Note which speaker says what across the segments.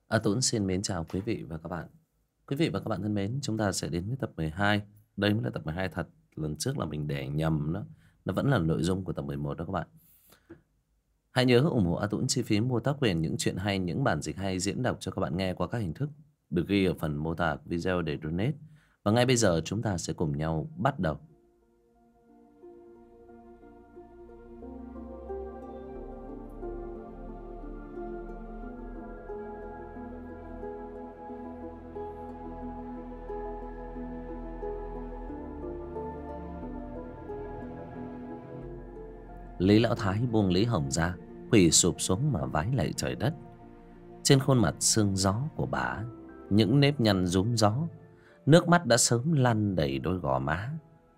Speaker 1: Tuấn xin mến chào quý vị và các bạn. Quý vị và các bạn thân mến, chúng ta sẽ đến với tập 12. Đây mới là tập 12 thật. Lần trước là mình để nhầm đó. Nó vẫn là nội dung của tập 11 đó các bạn. Hãy nhớ ủng hộ A Tuấn chi phí mua tác quyền những chuyện hay, những bản dịch hay diễn đọc cho các bạn nghe qua các hình thức được ghi ở phần mô tả video để donate. Và ngay bây giờ chúng ta sẽ cùng nhau bắt đầu. Lý Lão Thái buông Lý Hồng ra, quỳ sụp xuống mà vái lạy trời đất. Trên khuôn mặt sương gió của bà, những nếp nhăn rúm gió, nước mắt đã sớm lăn đầy đôi gò má.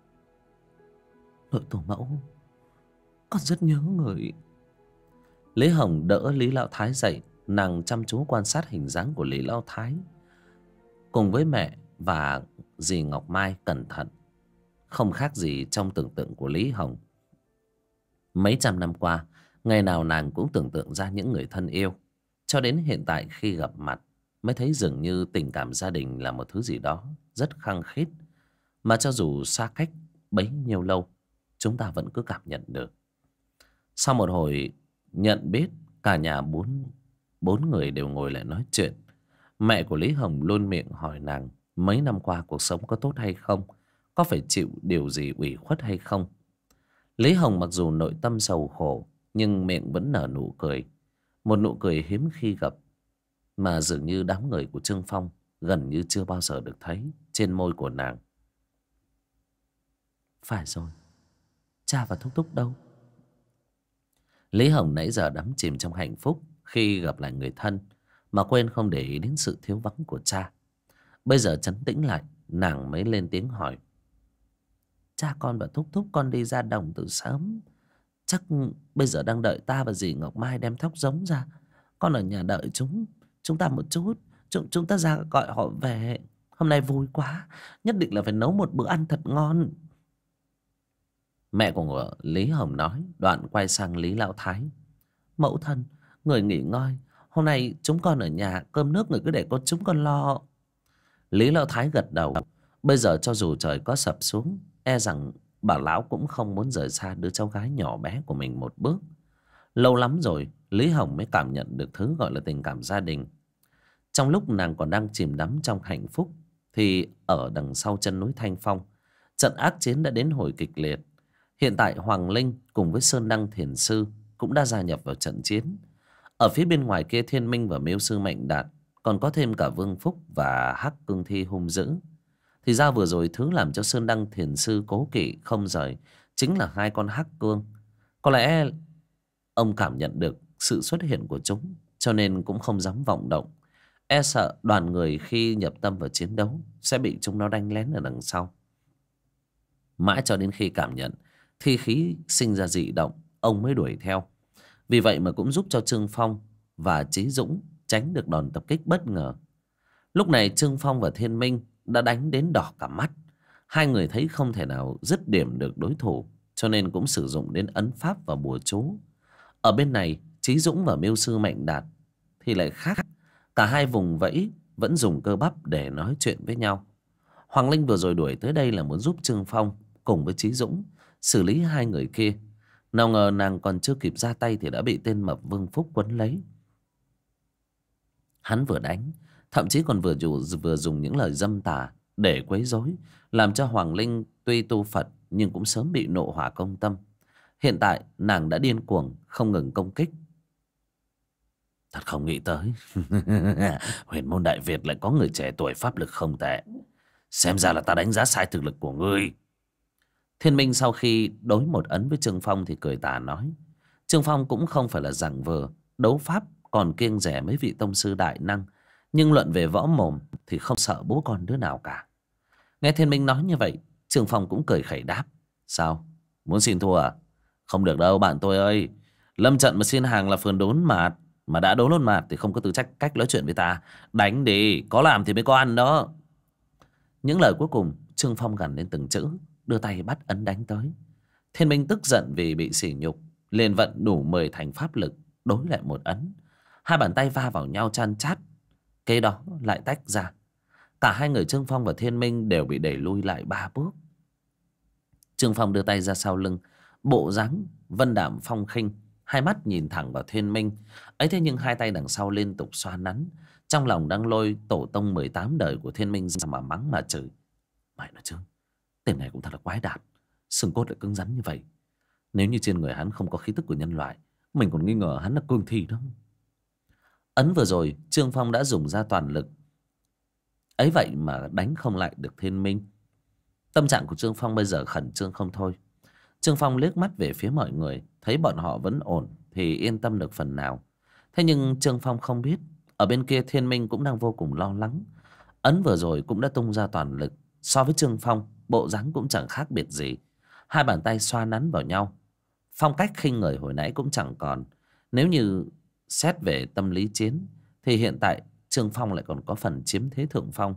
Speaker 1: Nội tổ mẫu, con rất nhớ người. Lý Hồng đỡ Lý Lão Thái dậy, nàng chăm chú quan sát hình dáng của Lý Lão Thái cùng với mẹ và dì Ngọc Mai cẩn thận, không khác gì trong tưởng tượng của Lý Hồng. Mấy trăm năm qua, ngày nào nàng cũng tưởng tượng ra những người thân yêu, cho đến hiện tại khi gặp mặt mới thấy dường như tình cảm gia đình là một thứ gì đó rất khăng khít, mà cho dù xa cách bấy nhiêu lâu, chúng ta vẫn cứ cảm nhận được. Sau một hồi nhận biết, cả nhà bốn người đều ngồi lại nói chuyện. Mẹ của Lý Hồng luôn miệng hỏi nàng mấy năm qua cuộc sống có tốt hay không, có phải chịu điều gì ủy khuất hay không. Lý Hồng mặc dù nội tâm sầu khổ, nhưng miệng vẫn nở nụ cười, một nụ cười hiếm khi gặp, mà dường như đám người của Trương Phong gần như chưa bao giờ được thấy trên môi của nàng. Phải rồi, cha và thúc thúc đâu? Lý Hồng nãy giờ đắm chìm trong hạnh phúc khi gặp lại người thân, mà quên không để ý đến sự thiếu vắng của cha. Bây giờ trấn tĩnh lại, nàng mới lên tiếng hỏi. Cha con và thúc thúc con đi ra đồng từ sớm, chắc bây giờ đang đợi ta và dì Ngọc Mai đem thóc giống ra. Con ở nhà đợi chúng ta một chút, chúng ta ra gọi họ về. Hôm nay vui quá, nhất định là phải nấu một bữa ăn thật ngon. Mẹ của Lý Hồng nói, đoạn quay sang Lý Lão Thái. Mẫu thân, người nghỉ ngơi, hôm nay chúng con ở nhà, cơm nước người cứ để chúng con lo. Lý Lão Thái gật đầu. Bây giờ cho dù trời có sập xuống, e rằng bà lão cũng không muốn rời xa đứa cháu gái nhỏ bé của mình một bước. Lâu lắm rồi Lý Hồng mới cảm nhận được thứ gọi là tình cảm gia đình. Trong lúc nàng còn đang chìm đắm trong hạnh phúc, thì ở đằng sau chân núi Thanh Phong, trận ác chiến đã đến hồi kịch liệt. Hiện tại Hoàng Linh cùng với Sơn Đăng Thiền Sư cũng đã gia nhập vào trận chiến. Ở phía bên ngoài kia, Thiên Minh và Miêu Sư Mạnh Đạt, còn có thêm cả Vương Phúc và Hắc Cương Thi hung dữ. Thì ra vừa rồi thứ làm cho Sơn Đăng Thiền Sư cố kỵ không rời chính là hai con hắc cương. Có lẽ ông cảm nhận được sự xuất hiện của chúng, cho nên cũng không dám vọng động, e sợ đoàn người khi nhập tâm vào chiến đấu sẽ bị chúng nó đánh lén ở đằng sau. Mãi cho đến khi cảm nhận thi khí sinh ra dị động, ông mới đuổi theo. Vì vậy mà cũng giúp cho Trương Phong và Chí Dũng tránh được đòn tập kích bất ngờ. Lúc này Trương Phong và Thiên Minh đã đánh đến đỏ cả mắt. Hai người thấy không thể nào dứt điểm được đối thủ, cho nên cũng sử dụng đến ấn pháp và bùa chú. Ở bên này, Chí Dũng và Miêu Sư Mạnh Đạt thì lại khác. Cả hai vùng vẫy vẫn dùng cơ bắp để nói chuyện với nhau. Hoàng Linh vừa rồi đuổi tới đây là muốn giúp Trương Phong cùng với Chí Dũng xử lý hai người kia. Nào ngờ nàng còn chưa kịp ra tay thì đã bị tên mập Vương Phúc quấn lấy. Hắn vừa đánh, thậm chí còn vừa dùng những lời dâm tà để quấy rối, làm cho Hoàng Linh tuy tu Phật nhưng cũng sớm bị nộ hỏa công tâm. Hiện tại nàng đã điên cuồng không ngừng công kích. Thật không nghĩ tới Huyền môn Đại Việt lại có người trẻ tuổi pháp lực không tệ. Xem ra là ta đánh giá sai thực lực của ngươi. Thiên Minh sau khi đối một ấn với Trương Phong thì cười tà nói. Trương Phong cũng không phải là giảng vờ đấu pháp còn kiêng rẻ mấy vị tông sư đại năng, nhưng luận về võ mồm thì không sợ bố con đứa nào cả. Nghe Thiên Minh nói như vậy, Trương Phong cũng cười khẩy đáp. Sao? Muốn xin thua à? Không được đâu bạn tôi ơi. Lâm trận mà xin hàng là phường đốn mạt. Mà đã đốn luôn mạt thì không có tư cách nói chuyện với ta. Đánh đi, có làm thì mới có ăn đó. Những lời cuối cùng Trương Phong gằn lên từng chữ, đưa tay bắt ấn đánh tới. Thiên Minh tức giận vì bị sỉ nhục, liền vận đủ 10 thành pháp lực đối lại một ấn. Hai bàn tay va vào nhau chan chát, Kế đó lại tách ra. Cả hai người Trương Phong và Thiên Minh đều bị đẩy lui lại 3 bước. Trương Phong đưa tay ra sau lưng, bộ dáng vân đạm phong khinh, hai mắt nhìn thẳng vào Thiên Minh. Ấy thế nhưng hai tay đằng sau liên tục xoa nắn, trong lòng đang lôi tổ tông 18 đời của Thiên Minh ra mà mắng mà chửi. Mày nói chứ, tên này cũng thật là quái đản, xương cốt lại cứng rắn như vậy. Nếu như trên người hắn không có khí tức của nhân loại, mình còn nghi ngờ hắn là cương thi đó. Ấn vừa rồi Trương Phong đã dùng ra toàn lực, ấy vậy mà đánh không lại được Thiên Minh. Tâm trạng của Trương Phong bây giờ khẩn trương không thôi. Trương Phong liếc mắt về phía mọi người, thấy bọn họ vẫn ổn thì yên tâm được phần nào. Thế nhưng Trương Phong không biết, ở bên kia Thiên Minh cũng đang vô cùng lo lắng. Ấn vừa rồi cũng đã tung ra toàn lực, so với Trương Phong bộ dáng cũng chẳng khác biệt gì. Hai bàn tay xoa nắn vào nhau, phong cách khinh người hồi nãy cũng chẳng còn. Nếu như xét về tâm lý chiến thì hiện tại Trương Phong lại còn có phần chiếm thế thượng phong.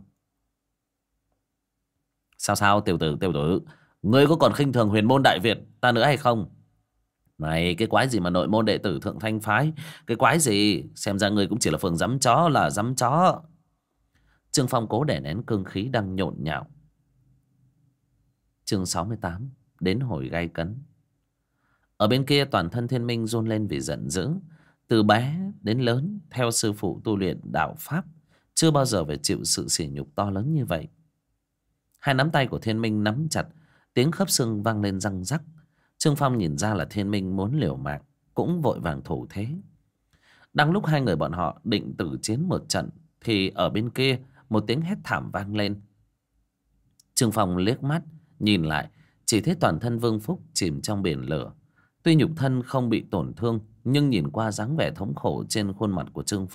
Speaker 1: Sao tiểu tử, ngươi có còn khinh thường huyền môn Đại Việt ta nữa hay không? Này, cái quái gì mà nội môn đệ tử Thượng Thanh phái? Cái quái gì? Xem ra ngươi cũng chỉ là phường dắm chó là dắm chó. Trương Phong cố đè nén cương khí đang nhộn nhạo. Chương 68 đến hồi gay cấn. Ở bên kia toàn thân Thiên Minh run lên vì giận dữ. Từ bé đến lớn theo sư phụ tu luyện đạo pháp, chưa bao giờ phải chịu sự sỉ nhục to lớn như vậy. Hai nắm tay của Thiên Minh nắm chặt, tiếng khớp xương vang lên răng rắc. Trương Phong nhìn ra là Thiên Minh muốn liều mạng, cũng vội vàng thủ thế. Đang lúc hai người bọn họ định tử chiến một trận thì ở bên kia một tiếng hét thảm vang lên. Trương Phong liếc mắt nhìn lại, chỉ thấy toàn thân Vương Phúc chìm trong biển lửa. Tuy nhục thân không bị tổn thương, nhưng nhìn qua dáng vẻ thống khổ trên khuôn mặt của Trương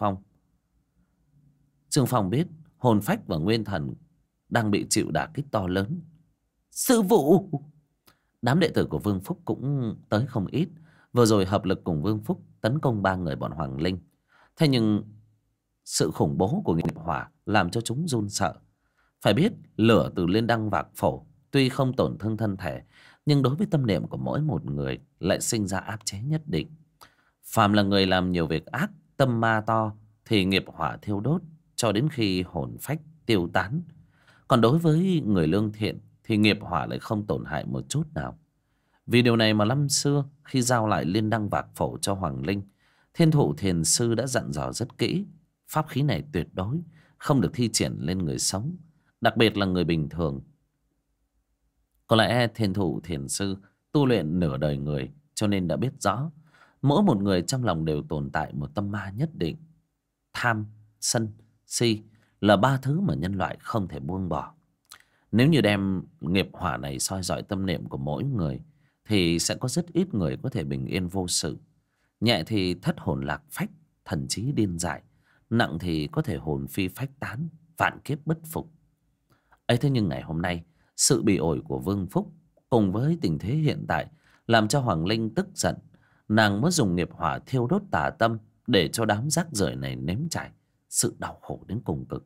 Speaker 1: Phong biết hồn phách và nguyên thần đang bị chịu đả kích to lớn. Sư phụ! Đám đệ tử của Vương Phúc cũng tới không ít, vừa rồi hợp lực cùng Vương Phúc tấn công 3 người bọn Hoàng Linh. Thế nhưng sự khủng bố của nghiệp hỏa làm cho chúng run sợ. Phải biết lửa từ Liên Đăng Vạc Phổ tuy không tổn thương thân thể, nhưng đối với tâm niệm của mỗi một người lại sinh ra áp chế nhất định. Phàm là người làm nhiều việc ác, tâm ma to thì nghiệp hỏa thiêu đốt cho đến khi hồn phách tiêu tán. Còn đối với người lương thiện thì nghiệp hỏa lại không tổn hại một chút nào. Vì điều này mà năm xưa khi giao lại Liên Đăng Vạc Phổ cho Hoàng Linh, Thiên Thụ Thiền Sư đã dặn dò rất kỹ. Pháp khí này tuyệt đối không được thi triển lên người sống, đặc biệt là người bình thường. Có lẽ Thiên Thụ Thiền Sư tu luyện nửa đời người, cho nên đã biết rõ mỗi một người trong lòng đều tồn tại một tâm ma nhất định. Tham, sân, si là 3 thứ mà nhân loại không thể buông bỏ. Nếu như đem nghiệp hỏa này soi rọi tâm niệm của mỗi người thì sẽ có rất ít người có thể bình yên vô sự. Nhẹ thì thất hồn lạc phách, thần trí điên dại; nặng thì có thể hồn phi phách tán, vạn kiếp bất phục. Ấy thế nhưng ngày hôm nay, sự bị ổi của Vương Phúc cùng với tình thế hiện tại làm cho Hoàng Linh tức giận. Nàng muốn dùng nghiệp hỏa thiêu đốt tà tâm để cho đám rác rưởi này nếm trải sự đau khổ đến cùng cực.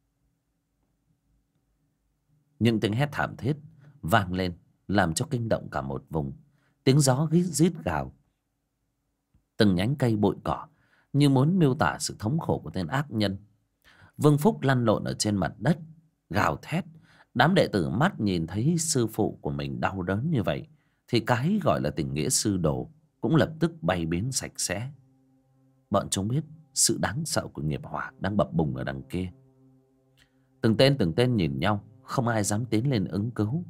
Speaker 1: Những tiếng hét thảm thiết vang lên làm cho kinh động cả một vùng. Tiếng gió rít gào, từng nhánh cây bụi cỏ như muốn miêu tả sự thống khổ của tên ác nhân. Vương Phúc lăn lộn ở trên mặt đất gào thét. Đám đệ tử mắt nhìn thấy sư phụ của mình đau đớn như vậy thì cái gọi là tình nghĩa sư đồ cũng lập tức bay biến sạch sẽ. Bọn chúng biết sự đáng sợ của nghiệp hỏa đang bập bùng ở đằng kia. Từng tên nhìn nhau, không ai dám tiến lên ứng cứu.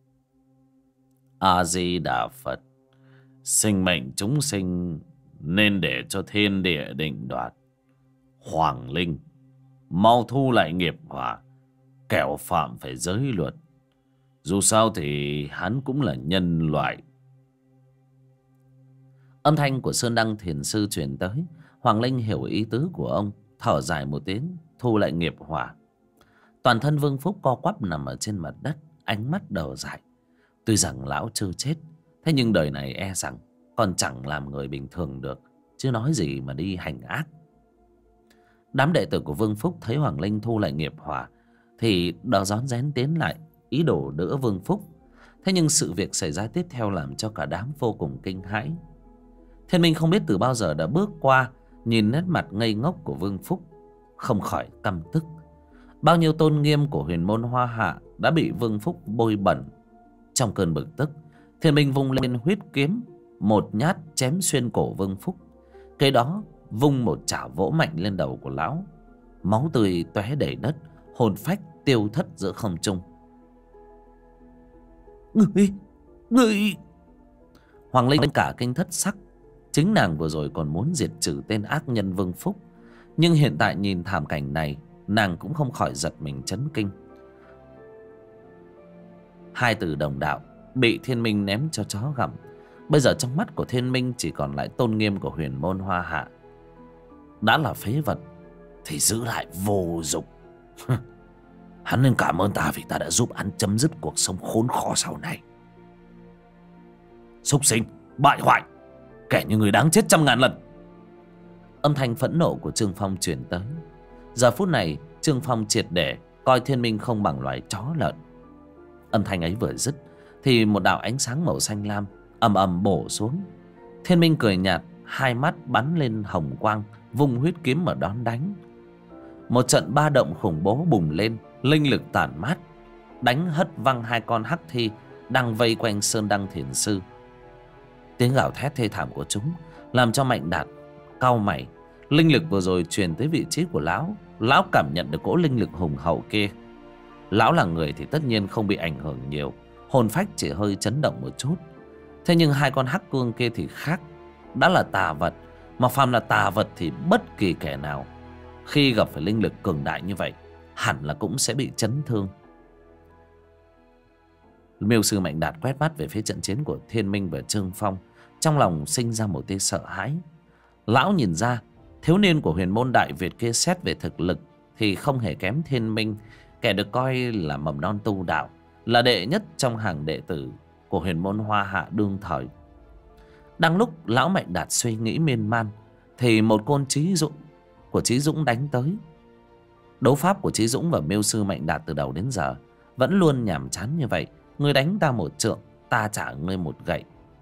Speaker 1: A Di Đà Phật. Sinh mệnh chúng sinh nên để cho thiên địa định đoạt. Hoàng Linh, mau thu lại nghiệp hỏa, kẻo phạm phải giới luật. Dù sao thì hắn cũng là nhân loại. Âm thanh của Sơn Đăng Thiền Sư truyền tới. Hoàng Linh hiểu ý tứ của ông, thở dài một tiếng, thu lại nghiệp hỏa. Toàn thân Vương Phúc co quắp nằm ở trên mặt đất, ánh mắt đờ dại. Tuy rằng lão chưa chết, thế nhưng đời này e rằng còn chẳng làm người bình thường được, chứ nói gì mà đi hành ác. Đám đệ tử của Vương Phúc thấy Hoàng Linh thu lại nghiệp hỏa thì đò rón rén tiến lại, ý đồ đỡ Vương Phúc. Thế nhưng sự việc xảy ra tiếp theo làm cho cả đám vô cùng kinh hãi. Thiên Minh không biết từ bao giờ đã bước qua, nhìn nét mặt ngây ngốc của Vương Phúc. không khỏi căm tức. Bao nhiêu tôn nghiêm của huyền môn Hoa Hạ đã bị Vương Phúc bôi bẩn. Trong cơn bực tức, Thiên Minh vung lên huyết kiếm, một nhát chém xuyên cổ Vương Phúc. Kế đó vung một chảo vỗ mạnh lên đầu của lão. Máu tươi tóe đầy đất, hồn phách tiêu thất giữa không trung. Người Hoàng Linh cả kinh thất sắc. Chính nàng vừa rồi còn muốn diệt trừ tên ác nhân Vương Phúc, nhưng hiện tại nhìn thảm cảnh này, nàng cũng không khỏi giật mình chấn kinh. Hai từ đồng đạo bị Thiên Minh ném cho chó gặm. Bây giờ trong mắt của Thiên Minh chỉ còn lại tôn nghiêm của huyền môn Hoa Hạ. Đã là phế vật thì giữ lại vô dụng. Hắn nên cảm ơn ta vì ta đã giúp hắn chấm dứt cuộc sống khốn khó sau này. Súc sinh, bại hoại, kẻ như người đáng chết 100.000 lần. Âm thanh phẫn nộ của Trương Phong truyền tới. Giờ phút này Trương Phong triệt để coi Thiên Minh không bằng loài chó lợn. Âm thanh ấy vừa dứt thì một đạo ánh sáng màu xanh lam ầm ầm bổ xuống. Thiên Minh cười nhạt, hai mắt bắn lên hồng quang, vung huyết kiếm mà đón đánh. Một trận ba động khủng bố bùng lên, linh lực tản mát, đánh hất văng hai con hắc thi đang vây quanh Sơn Đăng Thiền Sư. Tiếng gào thét thê thảm của chúng làm cho Mạnh Đạt cau mày. Linh lực vừa rồi truyền tới vị trí của lão, lão cảm nhận được cỗ linh lực hùng hậu kia. Lão là người thì tất nhiên không bị ảnh hưởng nhiều, hồn phách chỉ hơi chấn động một chút. Thế nhưng hai con hắc cương kia thì khác, đã là tà vật, mà phàm là tà vật thì bất kỳ kẻ nào khi gặp phải linh lực cường đại như vậy hẳn là cũng sẽ bị chấn thương. Miêu sư Mạnh Đạt quét mắt về phía trận chiến của Thiên Minh và Trương Phong, trong lòng sinh ra một tia sợ hãi. Lão nhìn ra thiếu niên của huyền môn Đại Việt kia xét về thực lực thì không hề kém Thiên Minh, kẻ được coi là mầm non tu đạo, là đệ nhất trong hàng đệ tử của huyền môn Hoa Hạ đương thời. Đang lúc lão Mạnh Đạt suy nghĩ miên man thì một côn Chí Dũng đánh tới. Đấu pháp của Chí Dũng và Miêu sư Mạnh Đạt từ đầu đến giờ vẫn luôn nhàm chán như vậy. Ngươi đánh ta một trượng, ta trả ngươi một gậy.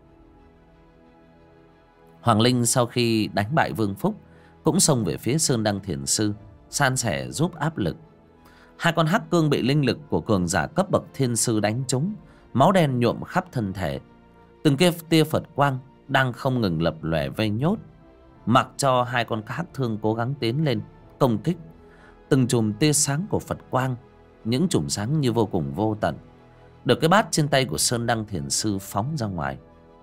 Speaker 1: Hoàng Linh sau khi đánh bại Vương Phúc cũng xông về phía Sơn Đăng Thiền Sư, san sẻ giúp áp lực. Hai con hắc cương bị linh lực của cường giả cấp bậc thiên sư đánh trúng, máu đen nhuộm khắp thân thể. Từng tia Phật quang đang không ngừng lập lòe vây nhốt, mặc cho hai con hắc thương cố gắng tiến lên công kích. Từng chùm tia sáng của Phật quang, những chùm sáng như vô cùng vô tận, được cái bát trên tay của Sơn Đăng Thiền Sư phóng ra ngoài.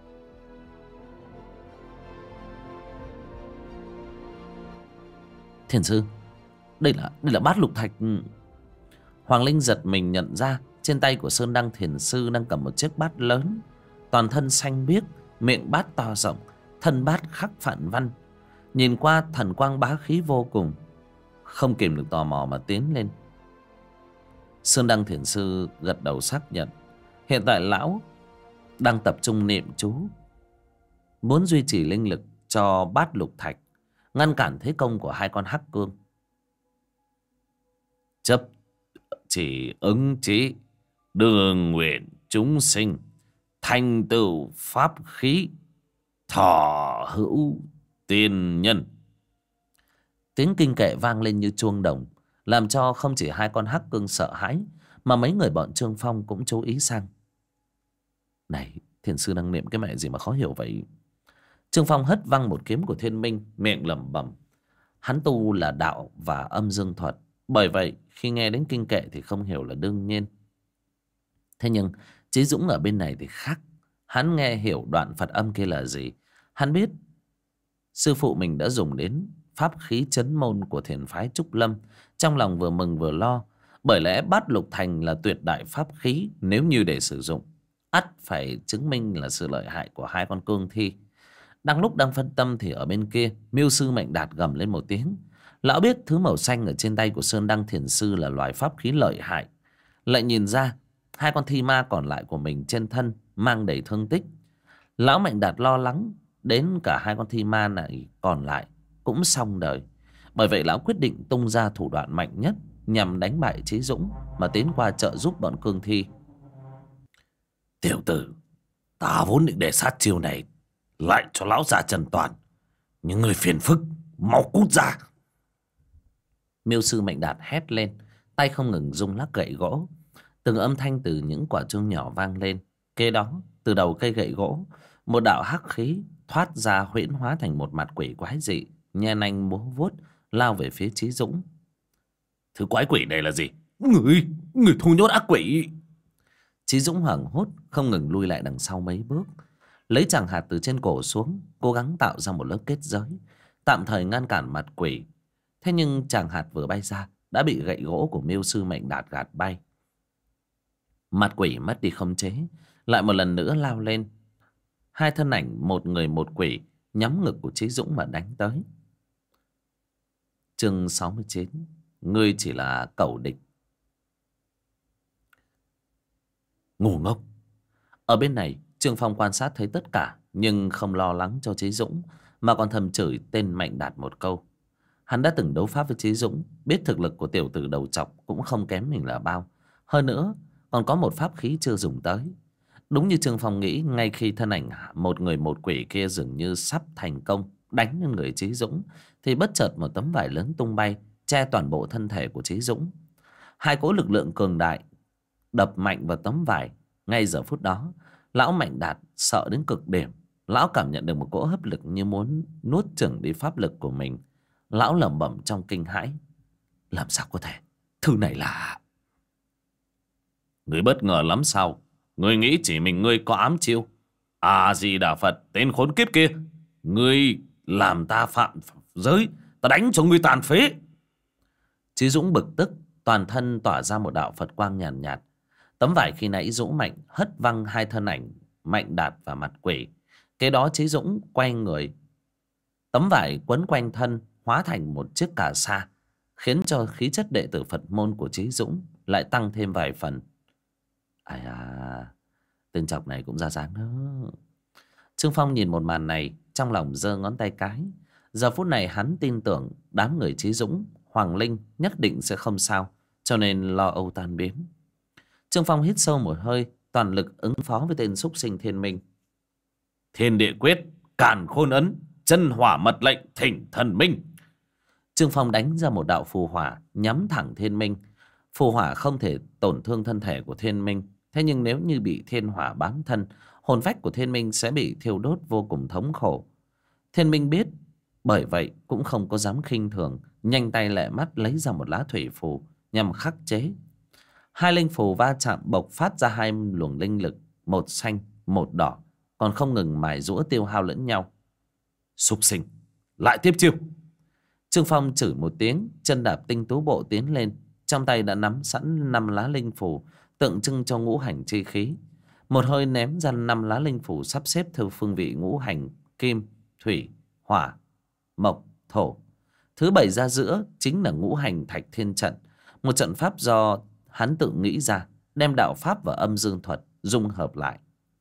Speaker 1: Thiền Sư, đây là bát lục thạch. Hoàng Linh giật mình nhận ra trên tay của Sơn Đăng Thiền Sư đang cầm một chiếc bát lớn, toàn thân xanh biếc, miệng bát to rộng, thân bát khắc phản văn, nhìn qua thần quang bá khí vô cùng. Không kìm được tò mò mà tiến lên. Sơn Đăng Thiền Sư gật đầu xác nhận. Hiện tại lão đang tập trung niệm chú, muốn duy trì linh lực cho bát lục thạch, ngăn cản thế công của hai con hắc cương. Chấp chỉ ứng chí, đường nguyện chúng sinh, thành tựu pháp khí, thọ hữu tiên nhân. Tiếng kinh kệ vang lên như chuông đồng, làm cho không chỉ hai con hắc cương sợ hãi, mà mấy người bọn Trương Phong cũng chú ý sang. Này, Thiền Sư đang niệm cái mẹ gì mà khó hiểu vậy? Trương Phong hất văng một kiếm của Thiên Minh, miệng lẩm bẩm. Hắn tu là đạo và âm dương thuật, bởi vậy khi nghe đến kinh kệ thì không hiểu là đương nhiên. Thế nhưng Chí Dũng ở bên này thì khác. Hắn nghe hiểu đoạn Phật âm kia là gì. Hắn biết sư phụ mình đã dùng đến pháp khí chấn môn của thiền phái Trúc Lâm. Trong lòng vừa mừng vừa lo, bởi lẽ bát lục thành là tuyệt đại pháp khí, nếu như để sử dụng ắt phải chứng minh là sự lợi hại của hai con cương thi. Đang lúc đang phân tâm thì ở bên kia, Miêu sư Mạnh Đạt gầm lên một tiếng. Lão biết thứ màu xanh ở trên tay của Sơn Đăng Thiền Sư là loài pháp khí lợi hại, lại nhìn ra hai con thi ma còn lại của mình trên thân mang đầy thương tích. Lão Mạnh Đạt lo lắng đến cả hai con thi ma này còn lại cũng xong đời. Bởi vậy lão quyết định tung ra thủ đoạn mạnh nhất nhằm đánh bại Chí Dũng mà tiến qua trợ giúp bọn cương thi. Tiểu tử, ta vốn định để sát chiêu này lại cho lão già Trần Toàn, nhưng người phiền phức, mau cút ra. Miêu sư Mạnh Đạt hét lên, tay không ngừng rung lắc gậy gỗ. Từng âm thanh từ những quả chuông nhỏ vang lên. Kế đó, từ đầu cây gậy gỗ, một đạo hắc khí thoát ra, huyễn hóa thành một mặt quỷ quái dị, nhe nanh múa vuốt lao về phía Chí Dũng. Thứ quái quỷ này là gì? Người thu nhốt ác quỷ! Chí Dũng hoảng hốt, không ngừng lui lại đằng sau mấy bước, lấy chàng hạt từ trên cổ xuống, cố gắng tạo ra một lớp kết giới, tạm thời ngăn cản mặt quỷ. Thế nhưng chàng hạt vừa bay ra đã bị gậy gỗ của Miêu sư Mạnh Đạt gạt bay. Mặt quỷ mất đi khống chế, lại một lần nữa lao lên. Hai thân ảnh, một người một quỷ, nhắm ngực của Chí Dũng mà đánh tới. Chương 69. Ngươi chỉ là cẩu địch. Ngu ngốc! Ở bên này, Trương Phong quan sát thấy tất cả, nhưng không lo lắng cho Chí Dũng, mà còn thầm chửi tên Mạnh Đạt một câu. Hắn đã từng đấu pháp với Chí Dũng, biết thực lực của tiểu tử đầu trọc cũng không kém mình là bao. Hơn nữa, còn có một pháp khí chưa dùng tới. Đúng như Trương Phong nghĩ, ngay khi thân ảnh một người một quỷ kia dường như sắp thành công đánh lên người Chí Dũng, thì bất chợt một tấm vải lớn tung bay, che toàn bộ thân thể của Chí Dũng. Hai cỗ lực lượng cường đại đập mạnh vào tấm vải. Ngay giờ phút đó, lão Mạnh Đạt sợ đến cực điểm. Lão cảm nhận được một cỗ hấp lực như muốn nuốt chửng đi pháp lực của mình. Lão lẩm bẩm trong kinh hãi. Làm sao có thể? Thứ này là... Ngươi bất ngờ lắm sao? Ngươi nghĩ chỉ mình ngươi có ám chiêu? À gì Đà Phật, tên khốn kiếp kia! Ngươi làm ta phạm giới, ta đánh cho ngươi tàn phế! Chí Dũng bực tức, toàn thân tỏa ra một đạo Phật quang nhàn nhạt. Tấm vải khi nãy Dũng Mạnh hất văng hai thân ảnh Mạnh Đạt và mặt quỷ. Kế đó Chí Dũng quay người, tấm vải quấn quanh thân hóa thành một chiếc cà sa, khiến cho khí chất đệ tử Phật môn của Chí Dũng lại tăng thêm vài phần. Ai à, tên chọc này cũng ra dáng đó. Trương Phong nhìn một màn này, trong lòng giơ ngón tay cái. Giờ phút này hắn tin tưởng đám người Chí Dũng, Hoàng Linh nhất định sẽ không sao, cho nên lo âu tan biến. Trương Phong hít sâu một hơi, toàn lực ứng phó với tên súc sinh Thiên Minh. Thiên địa quyết, càn khôn ấn, chân hỏa mật lệnh, thỉnh thần minh. Trương Phong đánh ra một đạo phù hỏa nhắm thẳng Thiên Minh. Phù hỏa không thể tổn thương thân thể của Thiên Minh, thế nhưng nếu như bị thiên hỏa bám thân, hồn phách của Thiên Minh sẽ bị thiêu đốt vô cùng thống khổ. Thiên Minh biết, bởi vậy cũng không có dám khinh thường, nhanh tay lẹ mắt lấy ra một lá thủy phù nhằm khắc chế. Hai linh phù va chạm bộc phát ra hai luồng linh lực, một xanh, một đỏ, còn không ngừng mài giũa tiêu hao lẫn nhau. Súc sinh, lại tiếp chiêu! Trương Phong chửi một tiếng, chân đạp tinh tú bộ tiến lên, trong tay đã nắm sẵn 5 lá linh phù tượng trưng cho ngũ hành chi khí. Một hơi ném ra 5 lá linh phù sắp xếp theo phương vị ngũ hành kim, thủy, hỏa, mộc, thổ. Thứ bày ra giữa chính là ngũ hành thạch thiên trận, một trận pháp do hắn tự nghĩ ra, đem đạo pháp và âm dương thuật dung hợp lại.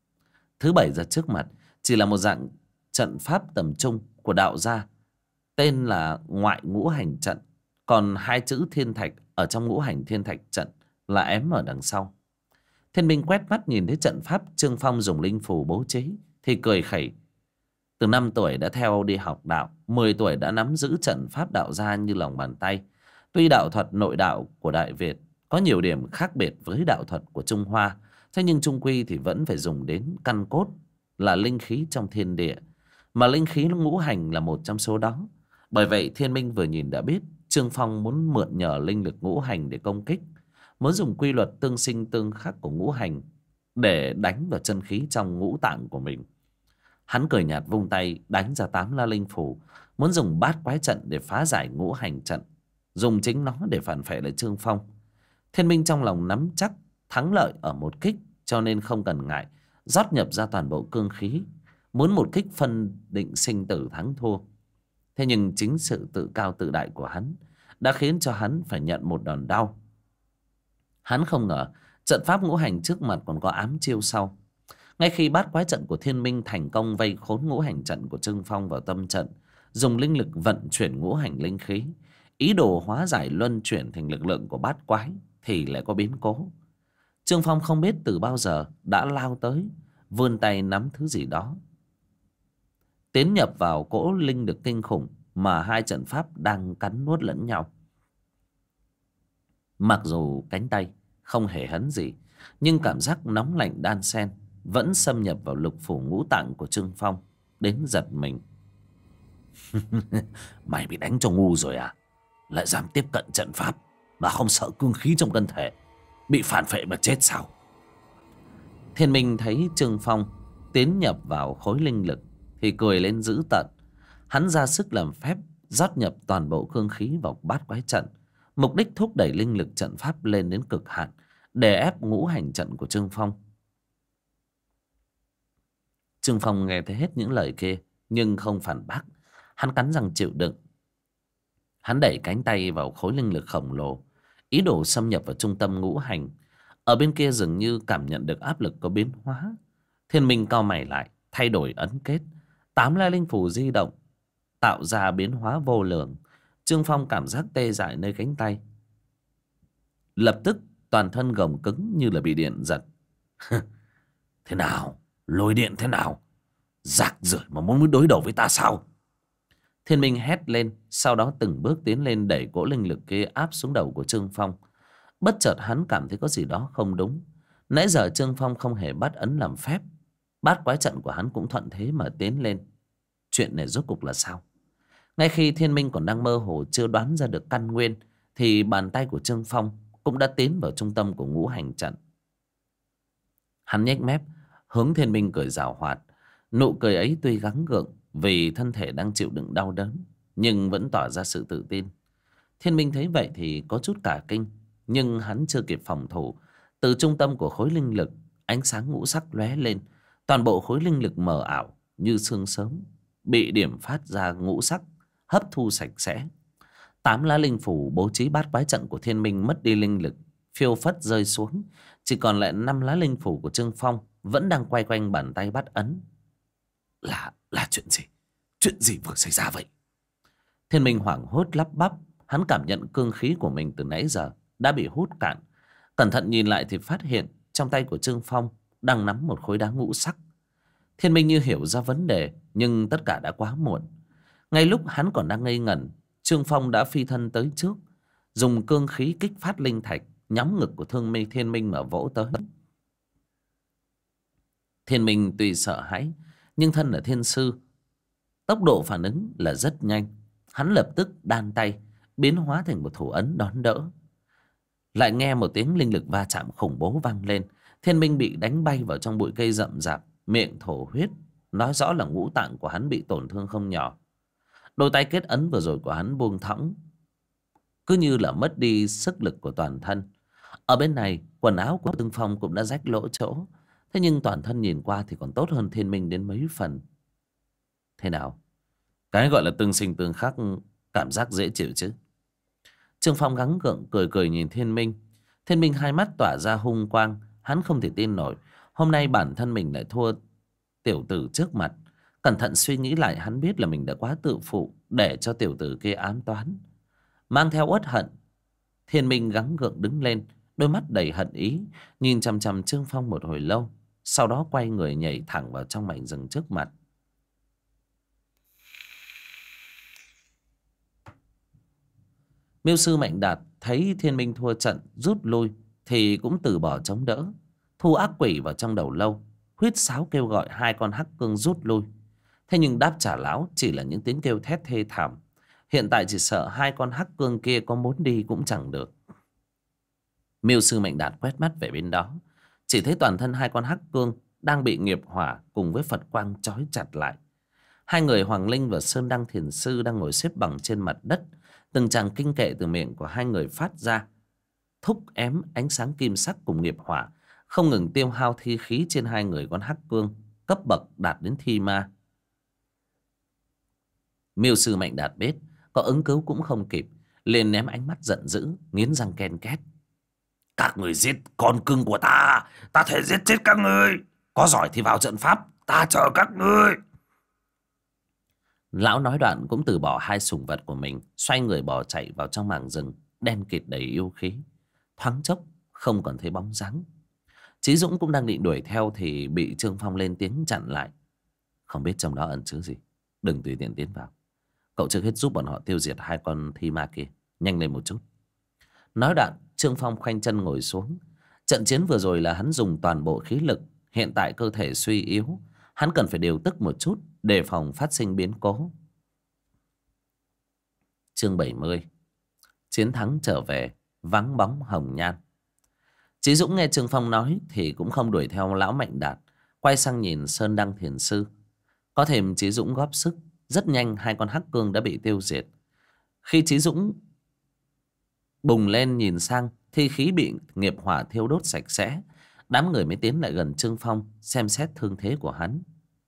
Speaker 1: Thứ bày ra trước mặt chỉ là một dạng trận pháp tầm trung của đạo gia, tên là ngoại ngũ hành trận, còn hai chữ thiên thạch ở trong ngũ hành thiên thạch trận là ém ở đằng sau. Thiên Minh quét mắt nhìn thấy trận pháp Trương Phong dùng linh phù bố trí thì cười khẩy. Từ 5 tuổi đã theo đi học đạo, 10 tuổi đã nắm giữ trận pháp đạo gia như lòng bàn tay. Tuy đạo thuật nội đạo của Đại Việt có nhiều điểm khác biệt với đạo thuật của Trung Hoa, thế nhưng chung quy thì vẫn phải dùng đến căn cốt là linh khí trong thiên địa, mà linh khí ngũ hành là một trong số đó. Bởi vậy Thiên Minh vừa nhìn đã biết Trương Phong muốn mượn nhờ linh lực ngũ hành để công kích, muốn dùng quy luật tương sinh tương khắc của ngũ hành để đánh vào chân khí trong ngũ tạng của mình. Hắn cười nhạt vung tay đánh ra 8 la linh phù, muốn dùng bát quái trận để phá giải ngũ hành trận, dùng chính nó để phản phệ lại Trương Phong. Thiên Minh trong lòng nắm chắc thắng lợi ở một kích, cho nên không cần ngại rót nhập ra toàn bộ cương khí, muốn một kích phân định sinh tử thắng thua. Thế nhưng chính sự tự cao tự đại của hắn đã khiến cho hắn phải nhận một đòn đau. Hắn không ngờ trận pháp ngũ hành trước mặt còn có ám chiêu sau. Ngay khi bát quái trận của Thiên Minh thành công vây khốn ngũ hành trận của Trương Phong vào tâm trận, dùng linh lực vận chuyển ngũ hành linh khí, ý đồ hóa giải luân chuyển thành lực lượng của bát quái, thì lại có biến cố. Trương Phong không biết từ bao giờ đã lao tới, vươn tay nắm thứ gì đó, tiến nhập vào cỗ linh lực kinh khủng mà hai trận pháp đang cắn nuốt lẫn nhau. Mặc dù cánh tay không hề hấn gì, nhưng cảm giác nóng lạnh đan xen vẫn xâm nhập vào lục phủ ngũ tạng của Trương Phong, đến giật mình. Mày bị đánh cho ngu rồi à? Lại dám tiếp cận trận pháp mà không sợ cương khí trong cơ thể bị phản phệ mà chết sao? Thiên Minh thấy Trương Phong tiến nhập vào khối linh lực thì cười lên dữ tợn. Hắn ra sức làm phép rót nhập toàn bộ cương khí vào bát quái trận, mục đích thúc đẩy linh lực trận pháp lên đến cực hạn để ép ngũ hành trận của Trương Phong. Trương Phong nghe thấy hết những lời kia nhưng không phản bác. Hắn cắn răng chịu đựng. Hắn đẩy cánh tay vào khối linh lực khổng lồ, ý đồ xâm nhập vào trung tâm ngũ hành. Ở bên kia dường như cảm nhận được áp lực có biến hóa. Thiên Minh cau mày lại, thay đổi ấn kết. 8 la linh phù di động, tạo ra biến hóa vô lượng. Trương Phong cảm giác tê dại nơi cánh tay. Lập tức toàn thân gồng cứng như là bị điện giật. Thế nào? Lôi điện thế nào? Rác rưởi mà muốn đối đầu với ta sao? Thiên Minh hét lên, sau đó từng bước tiến lên đẩy cỗ linh lực kia áp xuống đầu của Trương Phong. Bất chợt hắn cảm thấy có gì đó không đúng. Nãy giờ Trương Phong không hề bắt ấn làm phép, bát quái trận của hắn cũng thuận thế mà tiến lên. Chuyện này rốt cuộc là sao? Ngay khi Thiên Minh còn đang mơ hồ chưa đoán ra được căn nguyên, thì bàn tay của Trương Phong cũng đã tiến vào trung tâm của ngũ hành trận. Hắn nhếch mép hướng Thiên Minh cười giảo hoạt. Nụ cười ấy tuy gắng gượng vì thân thể đang chịu đựng đau đớn, nhưng vẫn tỏ ra sự tự tin. Thiên Minh thấy vậy thì có chút cả kinh, nhưng hắn chưa kịp phòng thủ. Từ trung tâm của khối linh lực, ánh sáng ngũ sắc lóe lên. Toàn bộ khối linh lực mờ ảo như sương sớm bị điểm phát ra ngũ sắc hấp thu sạch sẽ. 8 lá linh phủ bố trí bát quái trận của Thiên Minh mất đi linh lực, phiêu phất rơi xuống. Chỉ còn lại 5 lá linh phủ của Trương Phong vẫn đang quay quanh bàn tay bắt ấn. Là chuyện gì? Chuyện gì vừa xảy ra vậy? Thiên Minh hoảng hốt lắp bắp. Hắn cảm nhận cương khí của mình từ nãy giờ đã bị hút cạn. Cẩn thận nhìn lại thì phát hiện trong tay của Trương Phong đang nắm một khối đá ngũ sắc. Thiên Minh như hiểu ra vấn đề, nhưng tất cả đã quá muộn. Ngay lúc hắn còn đang ngây ngẩn, Trương Phong đã phi thân tới trước, dùng cương khí kích phát linh thạch nhắm ngực của Thiên Minh mà vỗ tới. Thiên Minh tuy sợ hãi, nhưng thân là thiên sư, tốc độ phản ứng là rất nhanh. Hắn lập tức đan tay biến hóa thành một thủ ấn đón đỡ. Lại nghe một tiếng linh lực va chạm khủng bố vang lên. Thiên Minh bị đánh bay vào trong bụi cây rậm rạp, miệng thổ huyết, nói rõ là ngũ tạng của hắn bị tổn thương không nhỏ. Đôi tay kết ấn vừa rồi của hắn buông thõng, cứ như là mất đi sức lực của toàn thân. Ở bên này, quần áo của Trương Phong cũng đã rách lỗ chỗ. Thế nhưng toàn thân nhìn qua thì còn tốt hơn Thiên Minh đến mấy phần. Thế nào? Cái gọi là tương sinh tương khắc, cảm giác dễ chịu chứ? Trương Phong gắng gượng cười cười nhìn Thiên Minh. Thiên Minh hai mắt tỏa ra hung quang. Hắn không thể tin nổi hôm nay bản thân mình lại thua tiểu tử trước mặt. Cẩn thận suy nghĩ lại, hắn biết là mình đã quá tự phụ, để cho tiểu tử kia ám toán. Mang theo uất hận, Thiên Minh gắng gượng đứng lên, đôi mắt đầy hận ý, nhìn chằm chằm Trương Phong một hồi lâu, sau đó quay người nhảy thẳng vào trong mảnh rừng trước mặt. Miêu sư Mạnh Đạt thấy Thiên Minh thua trận rút lui thì cũng từ bỏ chống đỡ, thu ác quỷ vào trong đầu lâu, huýt sáo kêu gọi hai con hắc cương rút lui. Thế nhưng đáp trả lão chỉ là những tiếng kêu thét thê thảm. Hiện tại chỉ sợ hai con hắc cương kia có muốn đi cũng chẳng được. Miêu sư Mạnh Đạt quét mắt về bên đó, chỉ thấy toàn thân hai con hắc cương đang bị nghiệp hỏa cùng với Phật quang trói chặt lại. Hai người Hoàng Linh và Sơn Đăng Thiền Sư đang ngồi xếp bằng trên mặt đất. Từng tràng kinh kệ từ miệng của hai người phát ra, thúc ém ánh sáng kim sắc cùng nghiệp hỏa, không ngừng tiêu hao thi khí trên hai người con hắc cương cấp bậc đạt đến thi ma. Miêu sư Mạnh Đạt biết có ứng cứu cũng không kịp, liền ném ánh mắt giận dữ, nghiến răng ken két. Các người giết con cưng của ta, ta thể giết chết các người. Có giỏi thì vào trận pháp, ta chờ các ngươi. Lão nói đoạn cũng từ bỏ hai sủng vật của mình, xoay người bỏ chạy vào trong mảng rừng đen kịt đầy yêu khí. Thoáng chốc không còn thấy bóng dáng. Chí Dũng cũng đang định đuổi theo thì bị Trương Phong lên tiếng chặn lại. Không biết trong đó ẩn chứa gì, đừng tùy tiện tiến vào. Cậu trước hết giúp bọn họ tiêu diệt hai con thi ma kia, nhanh lên một chút. Nói đoạn Trương Phong khoanh chân ngồi xuống. Trận chiến vừa rồi là hắn dùng toàn bộ khí lực. Hiện tại cơ thể suy yếu, hắn cần phải điều tức một chút, đề phòng phát sinh biến cố. Chương 70. Chiến thắng trở về, vắng bóng hồng nhan. Chí Dũng nghe Trương Phong nói thì cũng không đuổi theo lão Mạnh Đạt, quay sang nhìn Sơn Đăng Thiền Sư. Có thêm Chí Dũng góp sức, rất nhanh hai con hắc cương đã bị tiêu diệt. Khi Chí Dũng bùng lên nhìn sang, thi khí bị nghiệp hỏa thiêu đốt sạch sẽ, đám người mới tiến lại gần Trương Phong xem xét thương thế của hắn.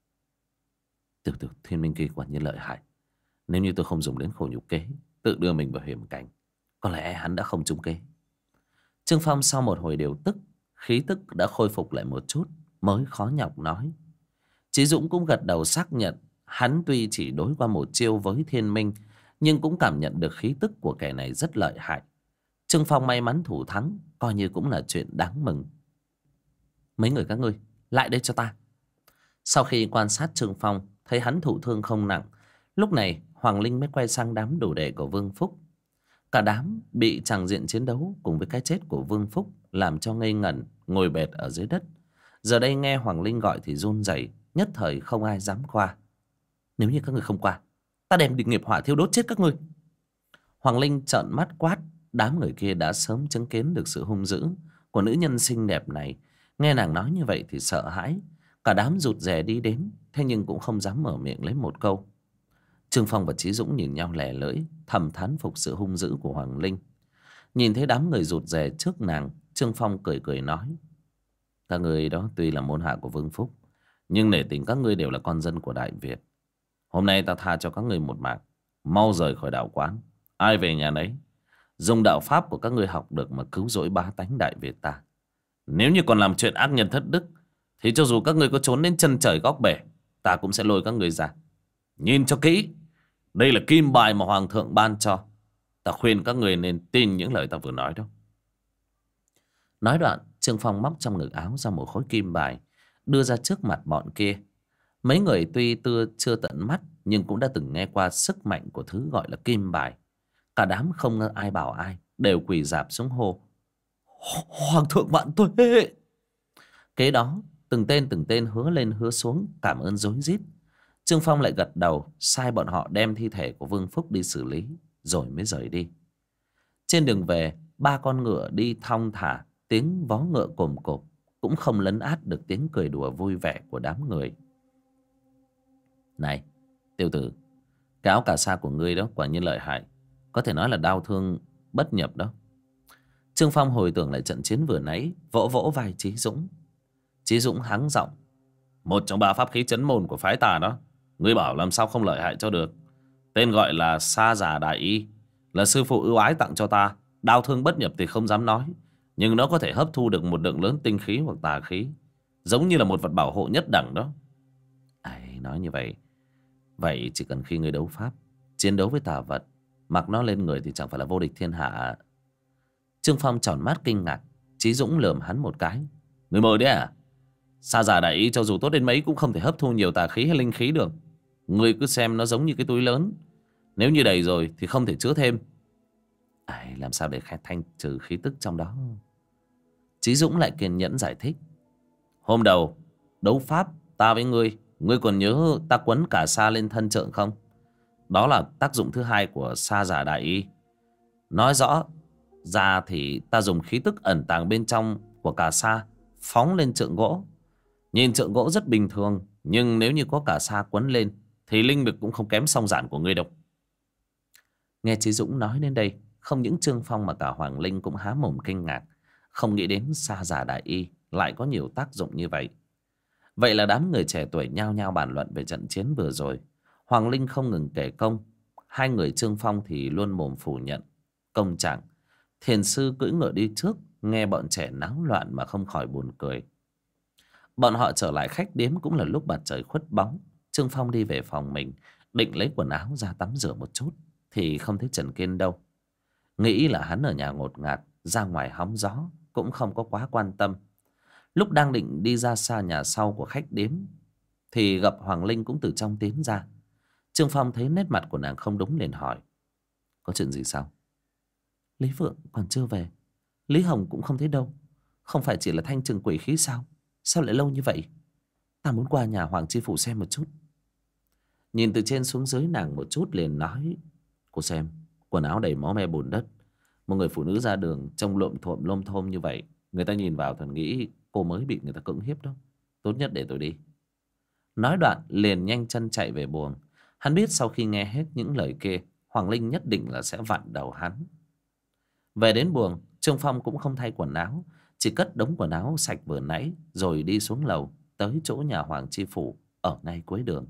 Speaker 1: Tiểu tử Thiên Minh kia quả nhiên lợi hại. Nếu như tôi không dùng đến khổ nhục kế, tự đưa mình vào hiểm cảnh, có lẽ hắn đã không trúng kế. Trương Phong sau một hồi điều tức, khí tức đã khôi phục lại một chút, mới khó nhọc nói. Chí Dũng cũng gật đầu xác nhận, hắn tuy chỉ đối qua một chiêu với Thiên Minh, nhưng cũng cảm nhận được khí tức của kẻ này rất lợi hại. Trương Phong may mắn thủ thắng, coi như cũng là chuyện đáng mừng. Mấy người các ngươi, lại đây cho ta. Sau khi quan sát Trương Phong, thấy hắn thụ thương không nặng, lúc này Hoàng Linh mới quay sang đám đồ đệ của Vương Phúc. Cả đám bị tràng diện chiến đấu cùng với cái chết của Vương Phúc làm cho ngây ngẩn, ngồi bệt ở dưới đất. Giờ đây nghe Hoàng Linh gọi thì run rẩy, nhất thời không ai dám qua. Nếu như các người không qua, ta đem địa nghiệp hỏa thiêu đốt chết các ngươi. Hoàng Linh trợn mắt quát. Đám người kia đã sớm chứng kiến được sự hung dữ của nữ nhân xinh đẹp này. Nghe nàng nói như vậy thì sợ hãi. Cả đám rụt rè đi đến, thế nhưng cũng không dám mở miệng lấy một câu. Trương Phong và Chí Dũng nhìn nhau lè lưỡi, thầm thán phục sự hung dữ của Hoàng Linh. Nhìn thấy đám người rụt rè trước nàng, Trương Phong cười cười nói: các người đó tuy là môn hạ của Vương Phúc, nhưng nể tình các ngươi đều là con dân của Đại Việt. Hôm nay ta tha cho các ngươi một mạng, mau rời khỏi đạo quán, ai về nhà nấy, dùng đạo pháp của các ngươi học được mà cứu rỗi bá tánh Đại Việt ta. Nếu như còn làm chuyện ác nhân thất đức, thì cho dù các ngươi có trốn đến chân trời góc bể, ta cũng sẽ lôi các ngươi ra. Nhìn cho kỹ, đây là kim bài mà Hoàng thượng ban cho. Ta khuyên các người nên tin những lời ta vừa nói đó. Nói đoạn, Trương Phong móc trong ngực áo ra một khối kim bài, đưa ra trước mặt bọn kia. Mấy người tuy chưa tận mắt, nhưng cũng đã từng nghe qua sức mạnh của thứ gọi là kim bài. Cả đám không ai bảo ai, đều quỳ rạp xuống hô: Hoàng thượng vạn tuế! Kế đó, từng tên hứa lên hứa xuống cảm ơn rối rít. Trương Phong lại gật đầu, sai bọn họ đem thi thể của Vương Phúc đi xử lý, rồi mới rời đi. Trên đường về, ba con ngựa đi thong thả, tiếng vó ngựa cồm cộp cũng không lấn át được tiếng cười đùa vui vẻ của đám người. Này, tiểu tử, cái áo cà sa của ngươi đó quả nhiên lợi hại, có thể nói là đao thương bất nhập đó. Trương Phong hồi tưởng lại trận chiến vừa nãy, vỗ vỗ vai Chí Dũng. Chí Dũng hắng giọng: một trong ba pháp khí chấn môn của phái ta đó, ngươi bảo làm sao không lợi hại cho được. Tên gọi là Sa Giả Đại Y, là sư phụ ưu ái tặng cho ta. Đao thương bất nhập thì không dám nói, nhưng nó có thể hấp thu được một lượng lớn tinh khí hoặc tà khí, giống như là một vật bảo hộ nhất đẳng đó. Ai nói như vậy, vậy chỉ cần khi ngươi đấu pháp, chiến đấu với tà vật, mặc nó lên người thì chẳng phải là vô địch thiên hạ. Trương Phong tròn mắt kinh ngạc. Chí Dũng lườm hắn một cái: người mơ đấy à? Sa Giả Đại Y cho dù tốt đến mấy cũng không thể hấp thu nhiều tà khí hay linh khí được. Ngươi cứ xem nó giống như cái túi lớn, nếu như đầy rồi thì không thể chứa thêm. Ai, làm sao để thanh trừ khí tức trong đó? Chí Dũng lại kiên nhẫn giải thích: hôm đầu đấu pháp ta với ngươi, ngươi còn nhớ ta quấn cả sa lên thân trượng không? Đó là tác dụng thứ hai của Sa Giả Đại Y. Nói rõ ra thì ta dùng khí tức ẩn tàng bên trong của cả sa phóng lên trượng gỗ. Nhìn trượng gỗ rất bình thường, nhưng nếu như có cả sa quấn lên thì linh lực cũng không kém song giản của ngươi đâu. Nghe Chí Dũng nói đến đây, không những Trương Phong mà cả Hoàng Linh cũng há mồm kinh ngạc, không nghĩ đến Sa Giả Đại Y lại có nhiều tác dụng như vậy. Vậy là đám người trẻ tuổi nhao nhao bàn luận về trận chiến vừa rồi. Hoàng Linh không ngừng kể công, hai người Trương Phong thì luôn mồm phủ nhận công trạng. Thiền sư cưỡi ngựa đi trước, nghe bọn trẻ náo loạn mà không khỏi buồn cười. Bọn họ trở lại khách điếm cũng là lúc mặt trời khuất bóng. Trương Phong đi về phòng mình, định lấy quần áo ra tắm rửa một chút thì không thấy Trần Kiên đâu. Nghĩ là hắn ở nhà ngột ngạt, ra ngoài hóng gió, cũng không có quá quan tâm. Lúc đang định đi ra xa nhà sau của khách điếm thì gặp Hoàng Linh cũng từ trong tiến ra. Trương Phong thấy nét mặt của nàng không đúng liền hỏi: có chuyện gì sao? Lý Phượng còn chưa về, Lý Hồng cũng không thấy đâu. Không phải chỉ là thanh trừng quỷ khí sao? Sao lại lâu như vậy? Ta muốn qua nhà Hoàng Chi Phủ xem một chút. Nhìn từ trên xuống dưới nàng một chút liền nói: Cô xem, quần áo đầy máu me bùn đất, một người phụ nữ ra đường trông lôm thôm như vậy, người ta nhìn vào thần nghĩ cô mới bị người ta cưỡng hiếp đó. Tốt nhất để tôi đi. Nói đoạn liền nhanh chân chạy về buồng. Hắn biết sau khi nghe hết những lời kia, Hoàng Linh nhất định là sẽ vặn đầu hắn. Về đến buồng, Trương Phong cũng không thay quần áo, chỉ cất đống quần áo sạch vừa nãy rồi đi xuống lầu tới chỗ nhà Hoàng Chi Phủ ở ngay cuối đường.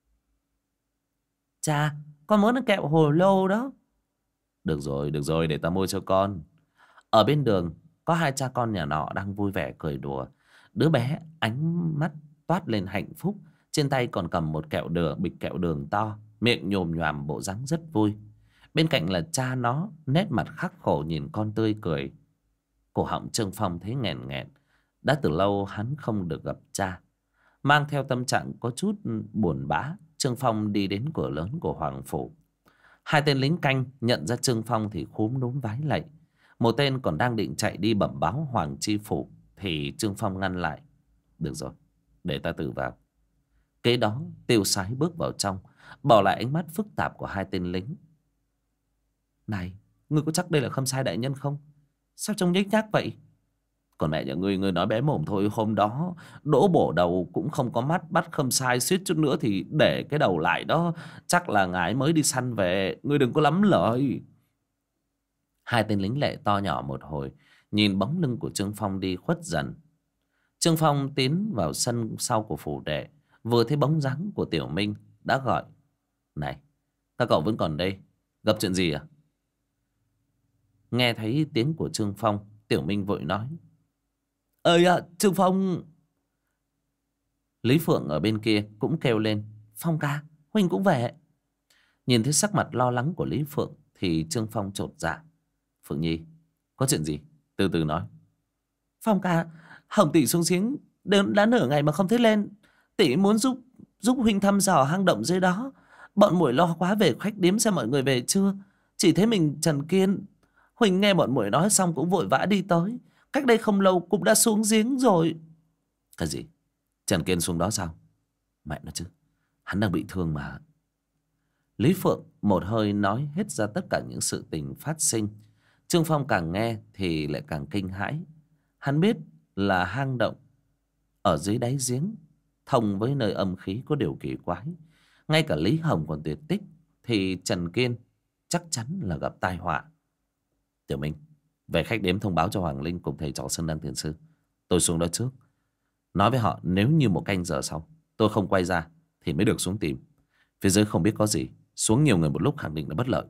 Speaker 1: Cha, con muốn ăn kẹo hồ lô đó. Được rồi, để ta mua cho con. Ở bên đường, có hai cha con nhà nọ đang vui vẻ cười đùa. Đứa bé ánh mắt toát lên hạnh phúc, trên tay còn cầm một bịch kẹo đường to, miệng nhồm nhoàm bộ dáng rất vui. Bên cạnh là cha nó, nét mặt khắc khổ nhìn con tươi cười. Cổ họng Trương Phong thấy nghẹn nghẹn. Đã từ lâu hắn không được gặp cha. Mang theo tâm trạng có chút buồn bã, Trương Phong đi đến cửa lớn của Hoàng Phủ. Hai tên lính canh nhận ra Trương Phong thì cúm núm vái lạy. Một tên còn đang định chạy đi bẩm báo Hoàng Chi Phủ thì Trương Phong ngăn lại. Được rồi, để ta tự vào. Kế đó tiêu sái bước vào trong, bỏ lại ánh mắt phức tạp của hai tên lính. Này, ngươi có chắc đây là Khâm Sai đại nhân không? Sao trông nhếch nhác vậy? Còn mẹ nhà ngươi nói bé mồm thôi. Hôm đó đỗ bổ đầu cũng không có mắt, bắt Khâm Sai suýt chút nữa thì để cái đầu lại đó. Chắc là ngài mới đi săn về, ngươi đừng có lắm lời. Hai tên lính lệ to nhỏ một hồi, nhìn bóng lưng của Trương Phong đi khuất dần. Trương Phong tiến vào sân sau của phủ đệ, vừa thấy bóng dáng của Tiểu Minh đã gọi: Này, các cậu vẫn còn đây, gặp chuyện gì à? Nghe thấy tiếng của Trương Phong, Tiểu Minh vội nói: Ơi ạ, Trương Phong. Lý Phượng ở bên kia cũng kêu lên: Phong ca, huynh cũng về. Nhìn thấy sắc mặt lo lắng của Lý Phượng thì Trương Phong chột dạ: Phượng Nhi, có chuyện gì? Từ từ nói. Phong ca, Hồng tỷ xuống giếng đã nửa ngày mà không thấy lên. Tỷ muốn giúp huynh thăm dò hang động dưới đó. Bọn muội lo quá về khách điếm xem mọi người về chưa. Chỉ thấy mình Trần Kiên. Huynh nghe bọn muội nói xong cũng vội vã đi tới. Cách đây không lâu cũng đã xuống giếng rồi. Cái gì? Trần Kiên xuống đó sao? Mẹ nó chứ, hắn đang bị thương mà. Lý Phượng một hơi nói hết ra tất cả những sự tình phát sinh. Trương Phong càng nghe thì lại càng kinh hãi. Hắn biết là hang động ở dưới đáy giếng thông với nơi âm khí có điều kỳ quái. Ngay cả Lý Hồng còn tuyệt tích thì Trần Kiên chắc chắn là gặp tai họa. Tiểu Minh, về khách điếm thông báo cho Hoàng Linh cùng thầy trò Sơn Đăng Thiền Sư. Tôi xuống đó trước, nói với họ nếu như một canh giờ sau tôi không quay ra thì mới được xuống tìm. Phía dưới không biết có gì, xuống nhiều người một lúc khẳng định là bất lợi.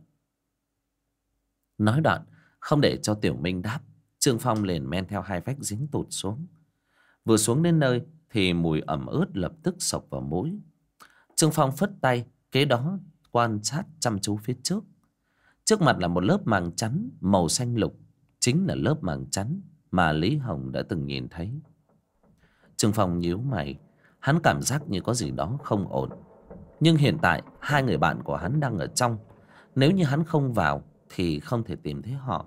Speaker 1: Nói đoạn, không để cho Tiểu Minh đáp, Trương Phong liền men theo hai vách giếng tụt xuống. Vừa xuống đến nơi thì mùi ẩm ướt lập tức xộc vào mũi. Trương Phong phất tay, kế đó quan sát chăm chú phía trước. Trước mặt là một lớp màng chắn màu xanh lục, chính là lớp màng chắn mà Lý Hồng đã từng nhìn thấy. Trương Phong nhíu mày, hắn cảm giác như có gì đó không ổn. Nhưng hiện tại hai người bạn của hắn đang ở trong, nếu như hắn không vào thì không thể tìm thấy họ.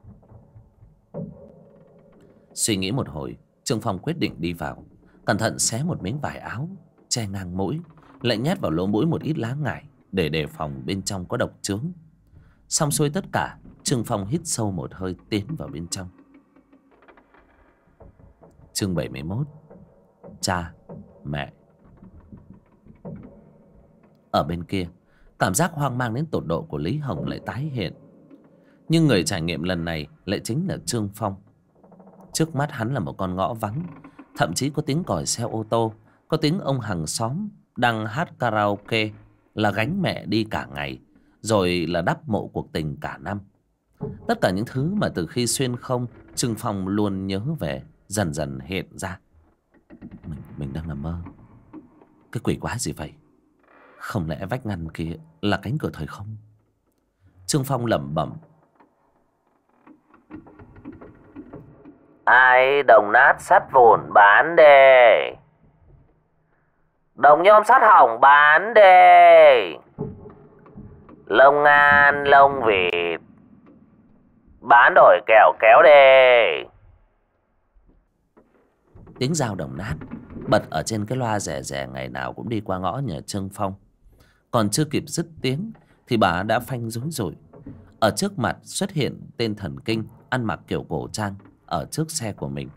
Speaker 1: Suy nghĩ một hồi, Trương Phong quyết định đi vào. Cẩn thận xé một miếng vải áo che ngang mũi, lại nhét vào lỗ mũi một ít lá ngải để đề phòng bên trong có độc chướng. Xong xuôi tất cả, Trương Phong hít sâu một hơi tiến vào bên trong. Chương 71: Cha, mẹ. Ở bên kia, cảm giác hoang mang đến tột độ của Lý Hồng lại tái hiện. Nhưng người trải nghiệm lần này lại chính là Trương Phong. Trước mắt hắn là một con ngõ vắng, thậm chí có tiếng còi xe ô tô, có tiếng ông hàng xóm đang hát karaoke là gánh mẹ đi cả ngày, rồi là đắp mộ cuộc tình cả năm. Tất cả những thứ mà từ khi xuyên không Trương Phong luôn nhớ về dần dần hiện ra. Mình đang nằm mơ. Cái quỷ quái gì vậy? Không lẽ vách ngăn kia là cánh cửa thời không? Trương Phong lẩm bẩm. Ai đồng nát sắt vụn bán đề, đồng nhôm sắt hỏng bán đề, lông ngan lông vịt
Speaker 2: bán đổi kẹo kéo đi.
Speaker 1: Tiếng dao đồng nát bật ở trên cái loa rè rè ngày nào cũng đi qua ngõ nhà Trương Phong. Còn chưa kịp dứt tiếng thì bà đã phanh rối rồi. Ở trước mặt xuất hiện tên thần kinh ăn mặc kiểu cổ trang ở trước xe của mình.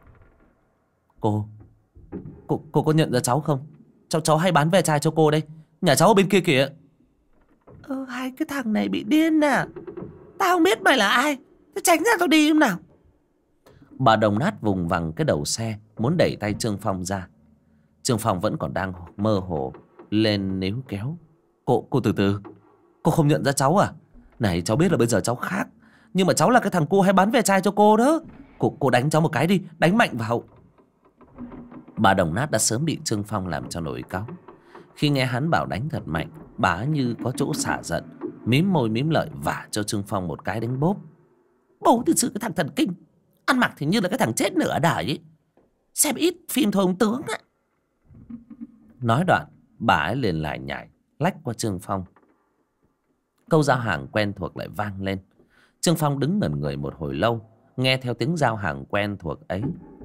Speaker 1: Cô có nhận ra cháu không? Cháu hay bán ve chai cho cô đây. Nhà cháu ở bên kia kìa.
Speaker 3: Hai cái thằng này bị điên à? Tao không biết mày là ai, thế tránh ra tao đi không nào.
Speaker 1: Bà đồng nát vùng vằng cái đầu xe, muốn đẩy tay Trương Phong ra. Trương Phong vẫn còn đang mơ hồ lên níu kéo. Cô từ từ. Cô không nhận ra cháu à? Này, cháu biết là bây giờ cháu khác, nhưng mà cháu là cái thằng cô hay bán ve chai cho cô đó. Cô đánh cháu một cái đi, đánh mạnh vào. Bà đồng nát đã sớm bị Trương Phong làm cho nổi cáu. Khi nghe hắn bảo đánh thật mạnh, bà như có chỗ xả giận, mím môi mím lợi vả cho Trương Phong một cái đánh bốp.
Speaker 3: Bố thực sự cái thằng thần kinh, ăn mặc thì như là cái thằng chết nửa đời ấy. Xem ít phim thôi ông tướng á.
Speaker 1: Nói đoạn, bà ấy liền lại nhảy lách qua Trương Phong. Câu giao hàng quen thuộc lại vang lên. Trương Phong đứng ngẩn người một hồi lâu, nghe theo tiếng giao hàng quen thuộc ấy.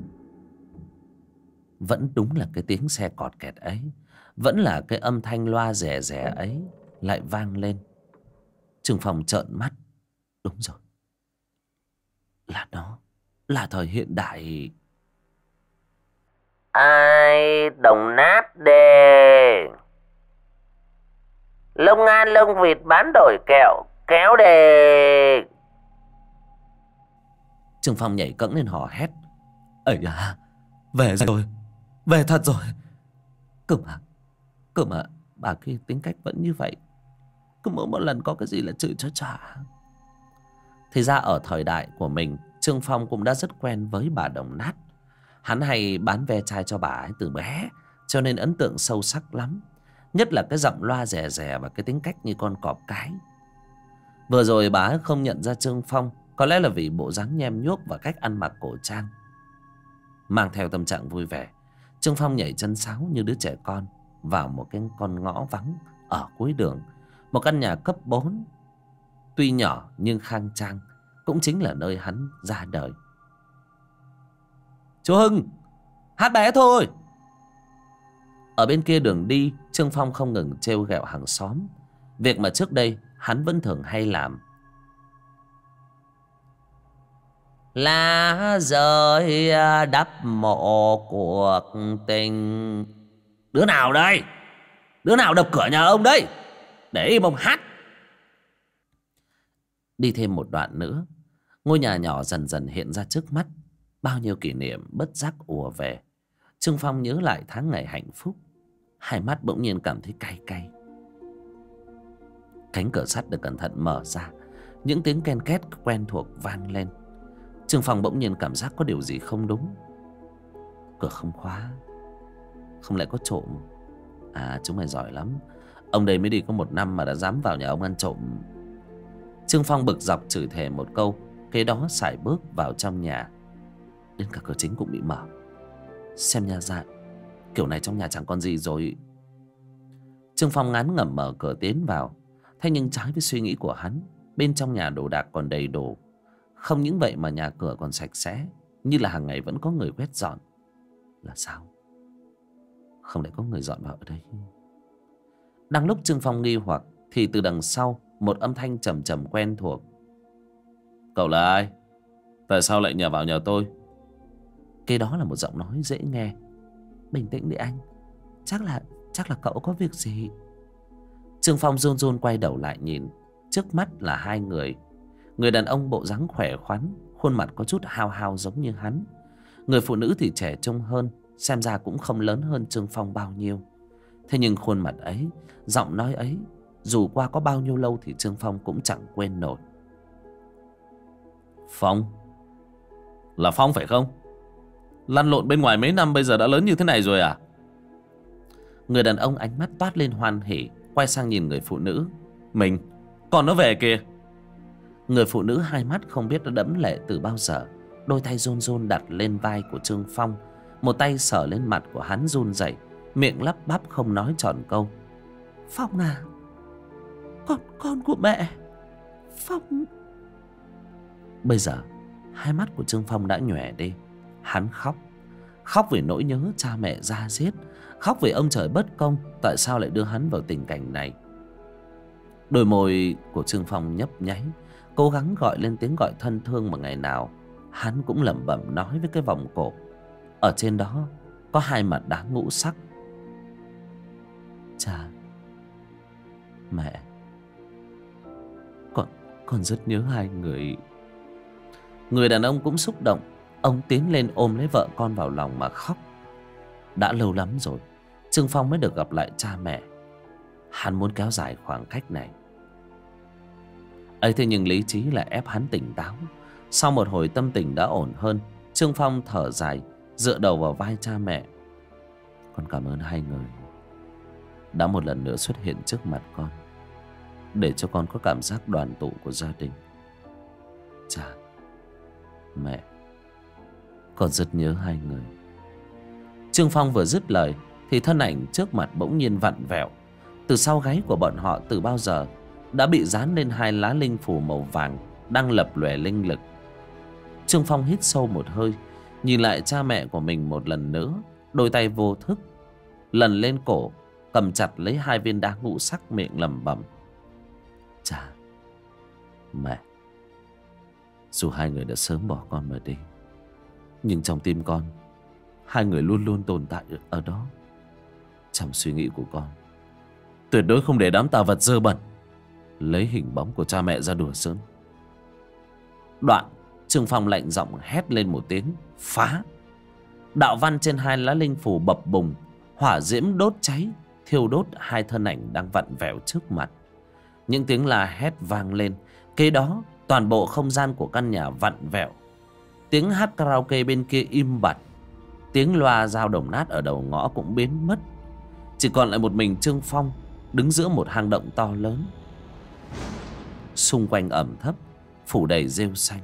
Speaker 1: Vẫn đúng là cái tiếng xe cọt kẹt ấy, vẫn là cái âm thanh loa rè rè ấy lại vang lên. Trương Phong trợn mắt. Đúng rồi, là nó, là thời hiện đại.
Speaker 2: Ai đồng nát đê. Lông An lông vịt bán đổi kẹo kéo đê.
Speaker 1: Trương Phong nhảy cẫng lên hò hét. Ây à, về rồi, về thật rồi. Cơ mà bà kia tính cách vẫn như vậy, cứ mỗi một lần có cái gì là chửi cho trả. Thì ra ở thời đại của mình, Trương Phong cũng đã rất quen với bà đồng nát. Hắn hay bán ve chai cho bà ấy từ bé, cho nên ấn tượng sâu sắc lắm. Nhất là cái giọng loa rè rè và cái tính cách như con cọp cái. Vừa rồi bà ấy không nhận ra Trương Phong, có lẽ là vì bộ dáng nhem nhuốc và cách ăn mặc cổ trang. Mang theo tâm trạng vui vẻ, Trương Phong nhảy chân sáo như đứa trẻ con vào một cái con ngõ vắng ở cuối đường. Một căn nhà cấp 4, tuy nhỏ nhưng khang trang, cũng chính là nơi hắn ra đời. Chú Hưng, hát bé thôi. Ở bên kia đường đi, Trương Phong không ngừng trêu ghẹo hàng xóm, việc mà trước đây hắn vẫn thường hay làm. Lá rơi đắp mộ cuộc tình. Đứa nào đây? Đứa nào đập cửa nhà ông đấy? Để im ông hát. Đi thêm một đoạn nữa, ngôi nhà nhỏ dần dần hiện ra trước mắt. Bao nhiêu kỷ niệm bất giác ùa về. Trương Phong nhớ lại tháng ngày hạnh phúc, hai mắt bỗng nhiên cảm thấy cay cay. Cánh cửa sắt được cẩn thận mở ra, những tiếng ken két quen thuộc vang lên. Trương Phong bỗng nhiên cảm giác có điều gì không đúng. Cửa không khóa, không lẽ có trộm? À, chúng mày giỏi lắm, ông đây mới đi có 1 năm mà đã dám vào nhà ông ăn trộm. Trương Phong bực dọc chửi thề một câu, kế đó sải bước vào trong nhà. Đến cả cửa chính cũng bị mở. Xem nhà ra kiểu này trong nhà chẳng còn gì rồi. Trương Phong ngán ngẩm mở cửa tiến vào. Thế nhưng trái với suy nghĩ của hắn, bên trong nhà đồ đạc còn đầy đủ. Không những vậy mà nhà cửa còn sạch sẽ, như là hàng ngày vẫn có người quét dọn. Là sao? Không lẽ có người dọn vào ở đây? Đang lúc Trương Phong nghi hoặc thì từ đằng sau một âm thanh trầm trầm quen thuộc. Cậu là ai? Tại sao lại nhờ vào nhà tôi? Cái đó là một giọng nói dễ nghe. Bình tĩnh đi anh, chắc là cậu có việc gì. Trương Phong run run quay đầu lại nhìn. Trước mắt là hai người. Người đàn ông bộ dáng khỏe khoắn, khuôn mặt có chút hao hao giống như hắn. Người phụ nữ thì trẻ trung hơn, xem ra cũng không lớn hơn Trương Phong bao nhiêu. Thế nhưng khuôn mặt ấy, giọng nói ấy, dù qua có bao nhiêu lâu thì Trương Phong cũng chẳng quên nổi. Phong? Là Phong phải không? Lăn lộn bên ngoài mấy năm bây giờ đã lớn như thế này rồi à? Người đàn ông ánh mắt toát lên hoan hỉ, quay sang nhìn người phụ nữ. Mình, còn nó về kìa. Người phụ nữ hai mắt không biết đã đẫm lệ từ bao giờ, đôi tay run run đặt lên vai của Trương Phong, một tay sờ lên mặt của hắn run rẩy, miệng lắp bắp không nói tròn câu.
Speaker 3: Phong à, con của mẹ. Phong.
Speaker 1: Bây giờ hai mắt của Trương Phong đã nhòe đi. Hắn khóc. Khóc vì nỗi nhớ cha mẹ da diết. Khóc vì ông trời bất công, tại sao lại đưa hắn vào tình cảnh này. Đôi môi của Trương Phong nhấp nháy, cố gắng gọi lên tiếng gọi thân thương mà ngày nào hắn cũng lẩm bẩm nói với cái vòng cổ. Ở trên đó có hai mặt đá ngũ sắc. Cha, mẹ, con rất nhớ hai người. Người đàn ông cũng xúc động. Ông tiến lên ôm lấy vợ con vào lòng mà khóc. Đã lâu lắm rồi Trương Phong mới được gặp lại cha mẹ. Hắn muốn kéo dài khoảng cách này ấy, thế nhưng lý trí lại ép hắn tỉnh táo. Sau một hồi tâm tình đã ổn hơn, Trương Phong thở dài, dựa đầu vào vai cha mẹ. Con cảm ơn hai người đã một lần nữa xuất hiện trước mặt con, để cho con có cảm giác đoàn tụ của gia đình. Cha, mẹ, con rất nhớ hai người. Trương Phong vừa dứt lời thì thân ảnh trước mặt bỗng nhiên vặn vẹo. Từ sau gáy của bọn họ từ bao giờ đã bị dán lên hai lá linh phù màu vàng đang lập lòe linh lực. Trương Phong hít sâu một hơi, nhìn lại cha mẹ của mình một lần nữa. Đôi tay vô thức lần lên cổ, cầm chặt lấy hai viên đá ngũ sắc, miệng lẩm bẩm. Cha, mẹ, dù hai người đã sớm bỏ con mà đi, nhưng trong tim con, hai người luôn luôn tồn tại ở đó. Trong suy nghĩ của con, tuyệt đối không để đám tà vật dơ bẩn lấy hình bóng của cha mẹ ra đùa giỡn. Đoạn Trương Phong lạnh giọng hét lên một tiếng phá. Đạo văn trên hai lá linh phù bập bùng, hỏa diễm đốt cháy, thiêu đốt hai thân ảnh đang vặn vẹo trước mặt. Những tiếng la hét vang lên, kế đó toàn bộ không gian của căn nhà vặn vẹo. Tiếng hát karaoke bên kia im bặt, tiếng loa dao đồng nát ở đầu ngõ cũng biến mất. Chỉ còn lại một mình Trương Phong đứng giữa một hang động to lớn. Xung quanh ẩm thấp, phủ đầy rêu xanh.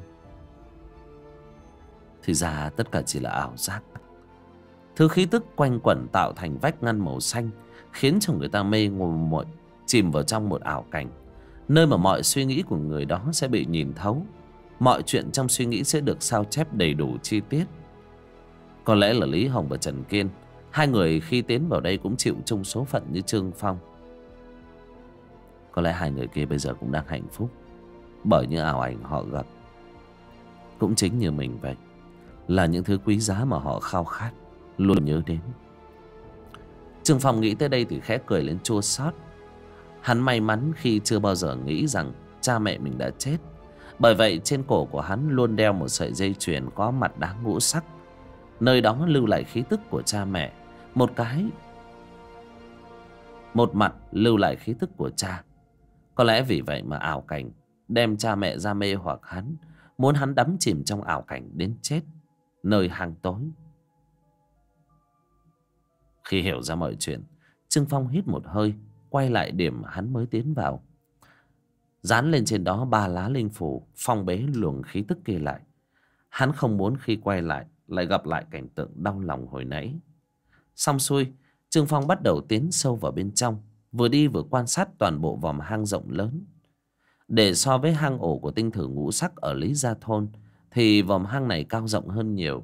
Speaker 1: Thì ra tất cả chỉ là ảo giác. Thứ khí tức quanh quẩn tạo thành vách ngăn màu xanh khiến cho người ta mê muội, chìm vào trong một ảo cảnh, nơi mà mọi suy nghĩ của người đó sẽ bị nhìn thấu. Mọi chuyện trong suy nghĩ sẽ được sao chép đầy đủ chi tiết. Có lẽ là Lý Hồng và Trần Kiên, hai người khi tiến vào đây cũng chịu chung số phận như Trương Phong. Có lẽ hai người kia bây giờ cũng đang hạnh phúc bởi những ảo ảnh họ gặp. Cũng chính như mình vậy, là những thứ quý giá mà họ khao khát, luôn nhớ đến. Trương Phong nghĩ tới đây thì khẽ cười lên chua xót. Hắn may mắn khi chưa bao giờ nghĩ rằng cha mẹ mình đã chết. Bởi vậy trên cổ của hắn luôn đeo một sợi dây chuyền có mặt đá ngũ sắc, nơi đó lưu lại khí tức của cha mẹ. Một mặt lưu lại khí tức của cha. Có lẽ vì vậy mà ảo cảnh đem cha mẹ ra mê hoặc hắn, muốn hắn đắm chìm trong ảo cảnh đến chết nơi hang tối. Khi hiểu ra mọi chuyện, Trương Phong hít một hơi, quay lại điểm hắn mới tiến vào. Dán lên trên đó 3 lá linh phù phong bế luồng khí tức kia lại. Hắn không muốn khi quay lại gặp lại cảnh tượng đau lòng hồi nãy. Xong xuôi, Trương Phong bắt đầu tiến sâu vào bên trong, vừa đi vừa quan sát toàn bộ vòm hang rộng lớn. Để so với hang ổ của tinh thử ngũ sắc ở Lý Gia Thôn thì vòm hang này cao rộng hơn nhiều.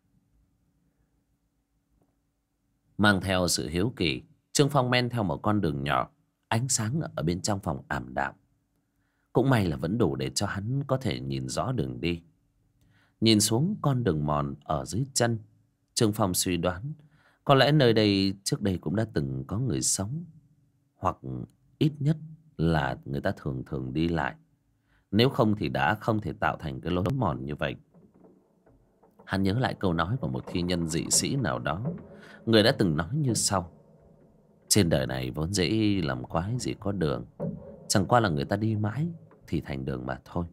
Speaker 1: Mang theo sự hiếu kỳ, Trương Phong men theo một con đường nhỏ. Ánh sáng ở bên trong phòng ảm đạm. Cũng may là vẫn đủ để cho hắn có thể nhìn rõ đường đi. Nhìn xuống con đường mòn ở dưới chân, Trương Phong suy đoán có lẽ nơi đây trước đây cũng đã từng có người sống, hoặc ít nhất là người ta thường thường đi lại. Nếu không thì đã không thể tạo thành cái lối mòn như vậy. Hắn nhớ lại câu nói của một thi nhân dị sĩ nào đó. Người đã từng nói như sau: trên đời này vốn dĩ làm quái gì có đường, chẳng qua là người ta đi mãi thì thành đường mà thôi.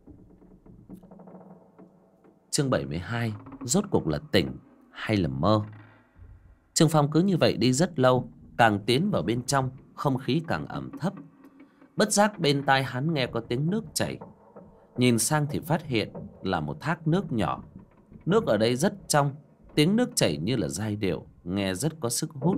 Speaker 1: Chương 72, rốt cuộc là tỉnh hay là mơ? Trương Phong cứ như vậy đi rất lâu. Càng tiến vào bên trong, không khí càng ẩm thấp. Bất giác bên tai hắn nghe có tiếng nước chảy. Nhìn sang thì phát hiện là một thác nước nhỏ. Nước ở đây rất trong, tiếng nước chảy như là giai điệu, nghe rất có sức hút.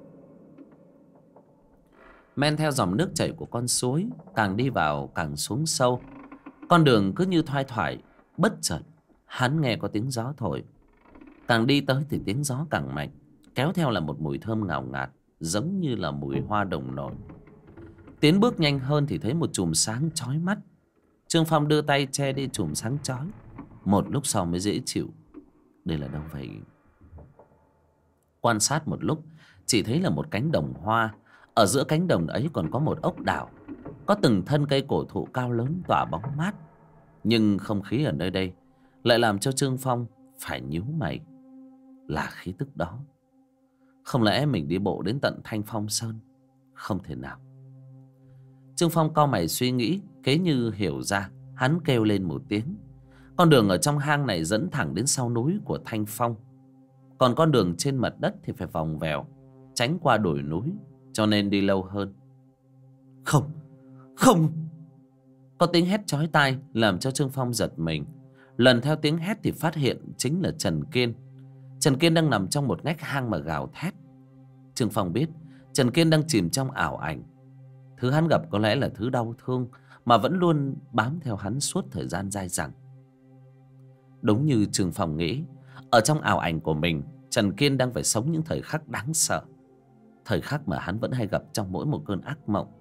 Speaker 1: Men theo dòng nước chảy của con suối, càng đi vào càng xuống sâu. Con đường cứ như thoai thoải Bất chợt hắn nghe có tiếng gió thổi. Càng đi tới thì tiếng gió càng mạnh, kéo theo là một mùi thơm ngào ngạt, giống như là mùi hoa đồng nổi. Tiến bước nhanh hơn thì thấy một chùm sáng chói mắt. Trương Phong đưa tay che đi chùm sáng chói. Một lúc sau mới dễ chịu. Đây là đâu vậy? Quan sát một lúc, chỉ thấy là một cánh đồng hoa. Ở giữa cánh đồng ấy còn có một ốc đảo, có từng thân cây cổ thụ cao lớn tỏa bóng mát. Nhưng không khí ở nơi đây lại làm cho Trương Phong phải nhíu mày. Là khí tức đó. Không lẽ mình đi bộ đến tận Thanh Phong Sơn? Không thể nào. Trương Phong cau mày suy nghĩ, kế như hiểu ra, hắn kêu lên một tiếng. Con đường ở trong hang này dẫn thẳng đến sau núi của Thanh Phong. Còn con đường trên mặt đất thì phải vòng vèo, tránh qua đồi núi, cho nên đi lâu hơn. Không, không! Có tiếng hét chói tai làm cho Trương Phong giật mình. Lần theo tiếng hét thì phát hiện chính là Trần Kiên. Trần Kiên đang nằm trong một ngách hang mà gào thét. Trương Phong biết Trần Kiên đang chìm trong ảo ảnh. Thứ hắn gặp có lẽ là thứ đau thương mà vẫn luôn bám theo hắn suốt thời gian dài dẳng. Đúng như Trương Phong nghĩ, ở trong ảo ảnh của mình, Trần Kiên đang phải sống những thời khắc đáng sợ. Thời khắc mà hắn vẫn hay gặp trong mỗi một cơn ác mộng.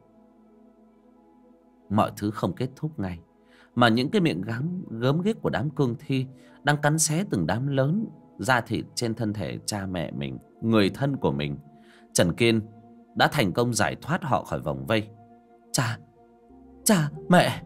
Speaker 1: Mọi thứ không kết thúc ngay, mà những cái miệng gớm ghiếc của đám cương thi đang cắn xé từng đám lớn da thịt trên thân thể cha mẹ mình, người thân của mình. Trần Kiên đã thành công giải thoát họ khỏi vòng vây. Cha, mẹ,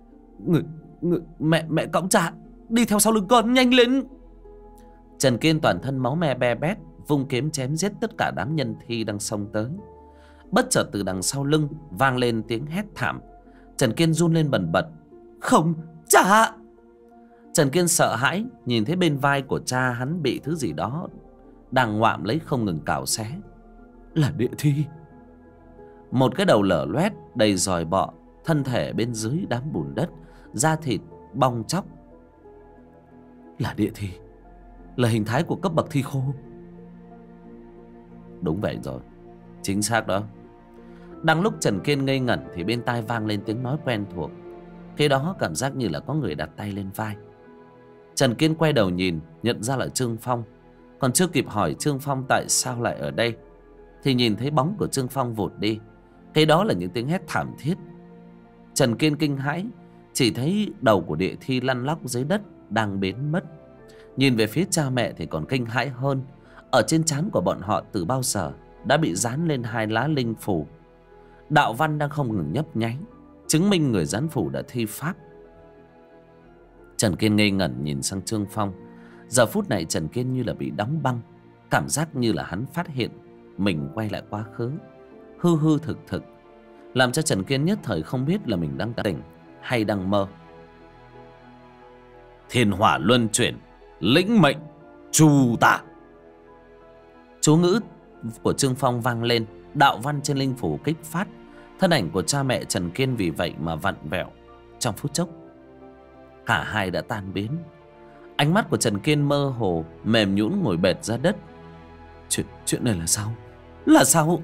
Speaker 1: mẹ cõng cha, đi theo sau lưng con, nhanh lên! Trần Kiên toàn thân máu me be bét, vung kiếm chém giết tất cả đám nhân thi đang xông tới. Bất chợt từ đằng sau lưng vang lên tiếng hét thảm. Trần Kiên run lên bần bật. Không, cha! Trần Kiên sợ hãi nhìn thấy bên vai của cha hắn bị thứ gì đó đang ngoạm lấy không ngừng cào xé. Là địa thi. Một cái đầu lở loét đầy giòi bọ, thân thể bên dưới đám bùn đất, da thịt bong tróc. Là địa thi, là hình thái của cấp bậc thi khô. Đúng vậy rồi, chính xác đó. Đang lúc Trần Kiên ngây ngẩn thì bên tai vang lên tiếng nói quen thuộc. Khi đó cảm giác như là có người đặt tay lên vai. Trần Kiên quay đầu nhìn, nhận ra là Trương Phong. Còn chưa kịp hỏi Trương Phong tại sao lại ở đây thì nhìn thấy bóng của Trương Phong vụt đi. Cái đó là những tiếng hét thảm thiết. Trần Kiên kinh hãi, chỉ thấy đầu của địa thi lăn lóc dưới đất đang biến mất. Nhìn về phía cha mẹ thì còn kinh hãi hơn. Ở trên trán của bọn họ từ bao giờ đã bị dán lên 2 lá linh phù. Đạo văn đang không ngừng nhấp nháy, chứng minh người dán phù đã thi pháp. Trần Kiên ngây ngẩn nhìn sang Trương Phong. Giờ phút này Trần Kiên như là bị đóng băng. Cảm giác như là hắn phát hiện mình quay lại quá khứ, hư hư thực thực, làm cho Trần Kiên nhất thời không biết là mình đang tỉnh hay đang mơ. Thiên hỏa luân chuyển, lĩnh mệnh trù tả. Chú ngữ của Trương Phong vang lên, đạo văn trên linh phủ kích phát. Thân ảnh của cha mẹ Trần Kiên vì vậy mà vặn vẹo. Trong phút chốc cả hai đã tan biến. Ánh mắt của Trần Kiên mơ hồ, mềm nhũn ngồi bệt ra đất. Chuyện này là sao? Là sao?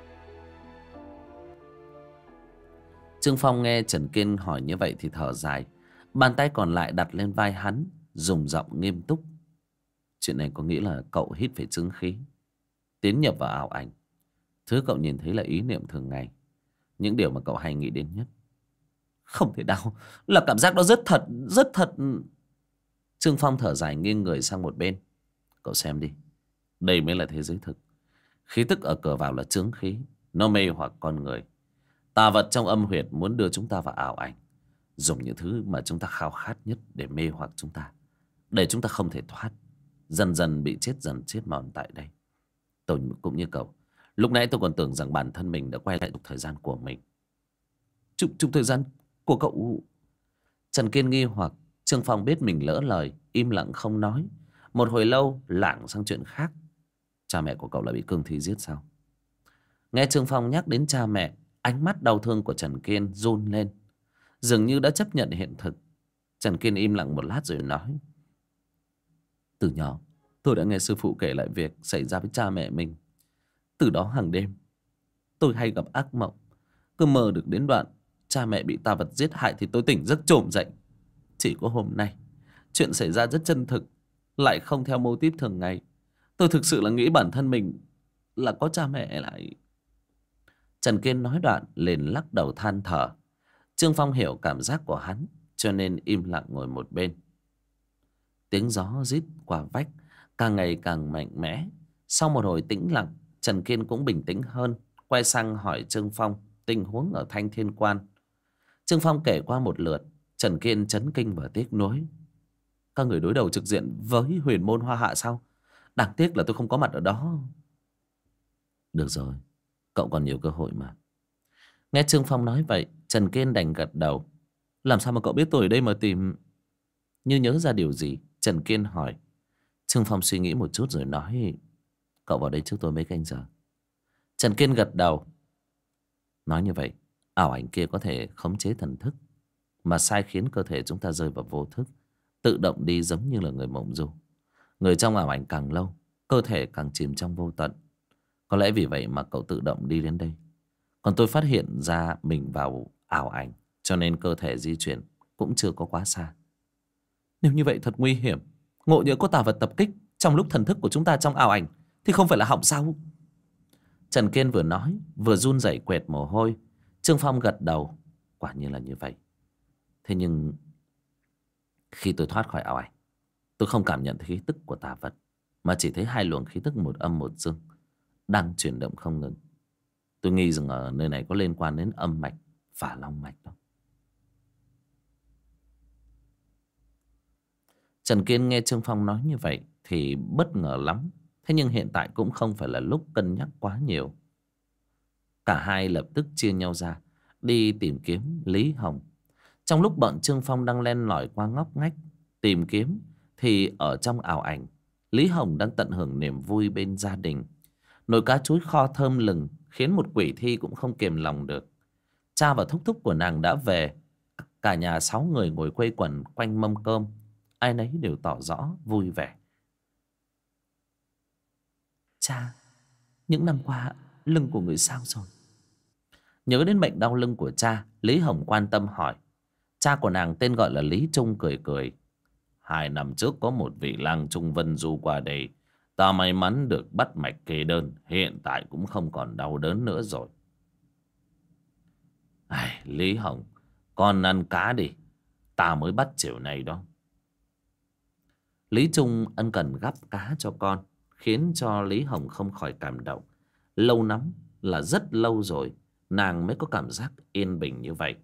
Speaker 1: Trương Phong nghe Trần Kiên hỏi như vậy thì thở dài. Bàn tay còn lại đặt lên vai hắn, dùng giọng nghiêm túc. Chuyện này có nghĩa là cậu hít phải chứng khí, tiến nhập vào ảo ảnh. Thứ cậu nhìn thấy là ý niệm thường ngày, những điều mà cậu hay nghĩ đến nhất. Không thể nào, là cảm giác đó rất thật, rất thật. Trương Phong thở dài nghiêng người sang một bên. Cậu xem đi, đây mới là thế giới thực. Khí tức ở cửa vào là chướng khí, nó mê hoặc con người. Tà vật trong âm huyệt muốn đưa chúng ta vào ảo ảnh, dùng những thứ mà chúng ta khao khát nhất để mê hoặc chúng ta, để chúng ta không thể thoát, dần dần bị chết dần chết mòn tại đây. Tôi cũng như cậu, lúc nãy tôi còn tưởng rằng bản thân mình đã quay lại trục thời gian của mình. Trục thời gian của cậu? Trần Kiên nghi hoặc. Trương Phong biết mình lỡ lời, im lặng không nói. Một hồi lâu lảng sang chuyện khác. Cha mẹ của cậu là bị cương thi giết sao? Nghe Trương Phong nhắc đến cha mẹ, ánh mắt đau thương của Trần Kiên run lên, dường như đã chấp nhận hiện thực. Trần Kiên im lặng một lát rồi nói. Từ nhỏ tôi đã nghe sư phụ kể lại việc xảy ra với cha mẹ mình. Từ đó hàng đêm tôi hay gặp ác mộng, cứ mơ được đến đoạn cha mẹ bị tà vật giết hại thì tôi tỉnh giấc chồm dậy. Chỉ có hôm nay Chuyện xảy ra rất chân thực, lại không theo mô típ thường ngày. Tôi thực sự là nghĩ bản thân mình là có cha mẹ lại. Trần Kiên nói đoạn liền lắc đầu than thở. Trương Phong hiểu cảm giác của hắn, cho nên im lặng ngồi một bên. Tiếng gió rít qua vách càng ngày càng mạnh mẽ. Sau một hồi tĩnh lặng, Trần Kiên cũng bình tĩnh hơn, quay sang hỏi Trương Phong tình huống ở Thanh Thiên Quan. Trương Phong kể qua một lượt. Trần Kiên chấn kinh và tiếc nuối. Các người đối đầu trực diện với huyền môn Hoa Hạ sao? Đáng tiếc là tôi không có mặt ở đó. Được rồi, cậu còn nhiều cơ hội mà. Nghe Trương Phong nói vậy, Trần Kiên đành gật đầu. Làm sao mà cậu biết tôi ở đây mà tìm? Như nhớ ra điều gì, Trần Kiên hỏi. Trương Phong suy nghĩ một chút rồi nói. Cậu vào đây trước tôi mấy canh giờ. Trần Kiên gật đầu. Nói như vậy, ảo ảnh kia có thể khống chế thần thức, mà sai khiến cơ thể chúng ta rơi vào vô thức, tự động đi giống như là người mộng du. Người trong ảo ảnh càng lâu, cơ thể càng chìm trong vô tận. Có lẽ vì vậy mà cậu tự động đi đến đây. Còn tôi phát hiện ra mình vào ảo ảnh, cho nên cơ thể di chuyển cũng chưa có quá xa. Nếu như vậy thật nguy hiểm. Ngộ nhỡ có tà vật tập kích trong lúc thần thức của chúng ta trong ảo ảnh thì không phải là hỏng sao? Trần Kiên vừa nói vừa run rẩy quệt mồ hôi. Trương Phong gật đầu. Quả nhiên là như vậy. Thế nhưng khi tôi thoát khỏi ảo ảnh, tôi không cảm nhận thấy khí tức của tà vật, mà chỉ thấy hai luồng khí tức một âm một dương đang chuyển động không ngừng. Tôi nghi rằng ở nơi này có liên quan đến âm mạch và long mạch đó. Trần Kiên nghe Trương Phong nói như vậy thì bất ngờ lắm. Thế nhưng hiện tại cũng không phải là lúc cân nhắc quá nhiều. Cả hai lập tức chia nhau ra đi tìm kiếm Lý Hồng. Trong lúc bọn Trương Phong đang len lỏi qua ngóc ngách tìm kiếm, thì ở trong ảo ảnh, Lý Hồng đang tận hưởng niềm vui bên gia đình. Nồi cá chuối kho thơm lừng khiến một quỷ thi cũng không kiềm lòng được. Cha và thúc thúc của nàng đã về. Cả nhà 6 người ngồi quây quần quanh mâm cơm, ai nấy đều tỏ rõ vui vẻ. Cha, những năm qua lưng của người sao rồi? Nhớ đến bệnh đau lưng của cha, Lý Hồng quan tâm hỏi. Cha của nàng tên gọi là Lý Trung cười cười. 2 năm trước có một vị lang trung vân du qua đây. Ta may mắn được bắt mạch kê đơn, hiện tại cũng không còn đau đớn nữa rồi. Lý Hồng, con ăn cá đi, ta mới bắt chiều nay đó. Lý Trung ân cần gắp cá cho con, khiến cho Lý Hồng không khỏi cảm động. Lâu lắm là rất lâu rồi nàng mới có cảm giác yên bình như vậy.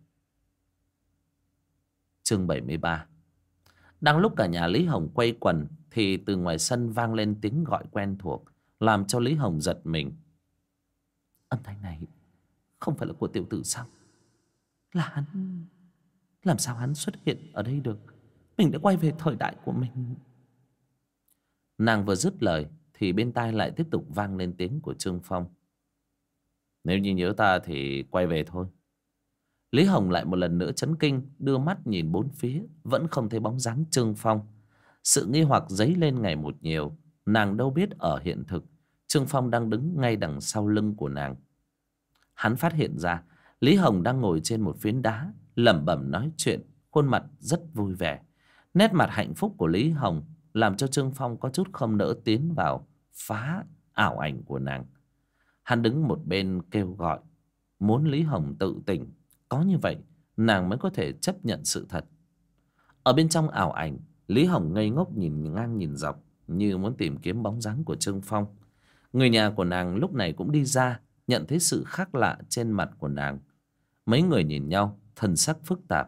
Speaker 1: Chương 73. Đang lúc cả nhà Lý Hồng quây quần thì từ ngoài sân vang lên tiếng gọi quen thuộc, làm cho Lý Hồng giật mình. Âm thanh này không phải là của tiểu tử sao? Là hắn. Làm sao hắn xuất hiện ở đây được? Mình đã quay về thời đại của mình. Nàng vừa dứt lời thì bên tai lại tiếp tục vang lên tiếng của Trương Phong. Nếu như nhớ ta thì quay về thôi. Lý Hồng lại một lần nữa chấn kinh, đưa mắt nhìn bốn phía, vẫn không thấy bóng dáng Trương Phong. Sự nghi hoặc dấy lên ngày một nhiều. Nàng đâu biết ở hiện thực Trương Phong đang đứng ngay đằng sau lưng của nàng. Hắn phát hiện ra Lý Hồng đang ngồi trên một phiến đá, lẩm bẩm nói chuyện, khuôn mặt rất vui vẻ. Nét mặt hạnh phúc của Lý Hồng làm cho Trương Phong có chút không nỡ tiến vào phá ảo ảnh của nàng. Hắn đứng một bên kêu gọi, muốn Lý Hồng tự tỉnh. Có như vậy nàng mới có thể chấp nhận sự thật. Ở bên trong ảo ảnh, Lý Hồng ngây ngốc nhìn ngang nhìn dọc, như muốn tìm kiếm bóng dáng của Trương Phong. Người nhà của nàng lúc này cũng đi ra, nhận thấy sự khác lạ trên mặt của nàng. Mấy người nhìn nhau, thần sắc phức tạp.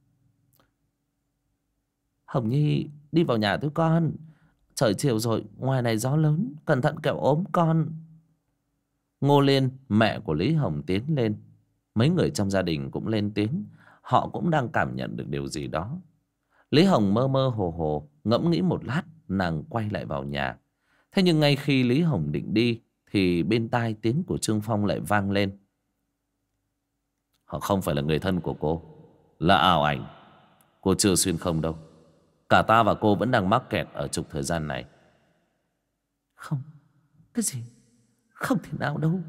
Speaker 1: Hồng Nhi, đi vào nhà thôi con. Trời chiều rồi, ngoài này gió lớn, cẩn thận kẻo ốm con. Ngô Liên, mẹ của Lý Hồng tiến lên. Mấy người trong gia đình cũng lên tiếng. Họ cũng đang cảm nhận được điều gì đó. Lý Hồng mơ mơ hồ hồ, ngẫm nghĩ một lát, nàng quay lại vào nhà. Thế nhưng ngay khi Lý Hồng định đi thì bên tai tiếng của Trương Phong lại vang lên. Họ không phải là người thân của cô, là ảo ảnh. Cô chưa xuyên không đâu. Cả ta và cô vẫn đang mắc kẹt ở trục thời gian này.
Speaker 3: Không, cái gì? Không thể nào đâu.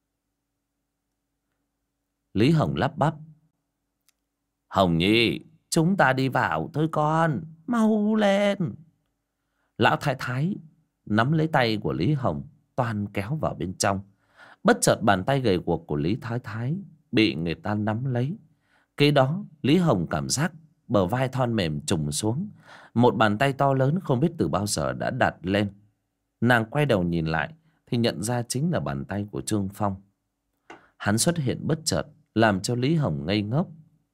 Speaker 1: Lý Hồng lắp bắp. Hồng Nhi,
Speaker 3: chúng ta đi vào thôi con, mau lên.
Speaker 1: Lão thái thái nắm lấy tay của Lý Hồng, toan kéo vào bên trong. Bất chợt bàn tay gầy guộc của Lý thái thái bị người ta nắm lấy. Kế đó Lý Hồng cảm giác bờ vai thon mềm trùng xuống. Một bàn tay to lớn không biết từ bao giờ đã đặt lên. Nàng quay đầu nhìn lại thì nhận ra chính là bàn tay của Trương Phong. Hắn xuất hiện bất chợt làm cho Lý Hồng ngây ngốc.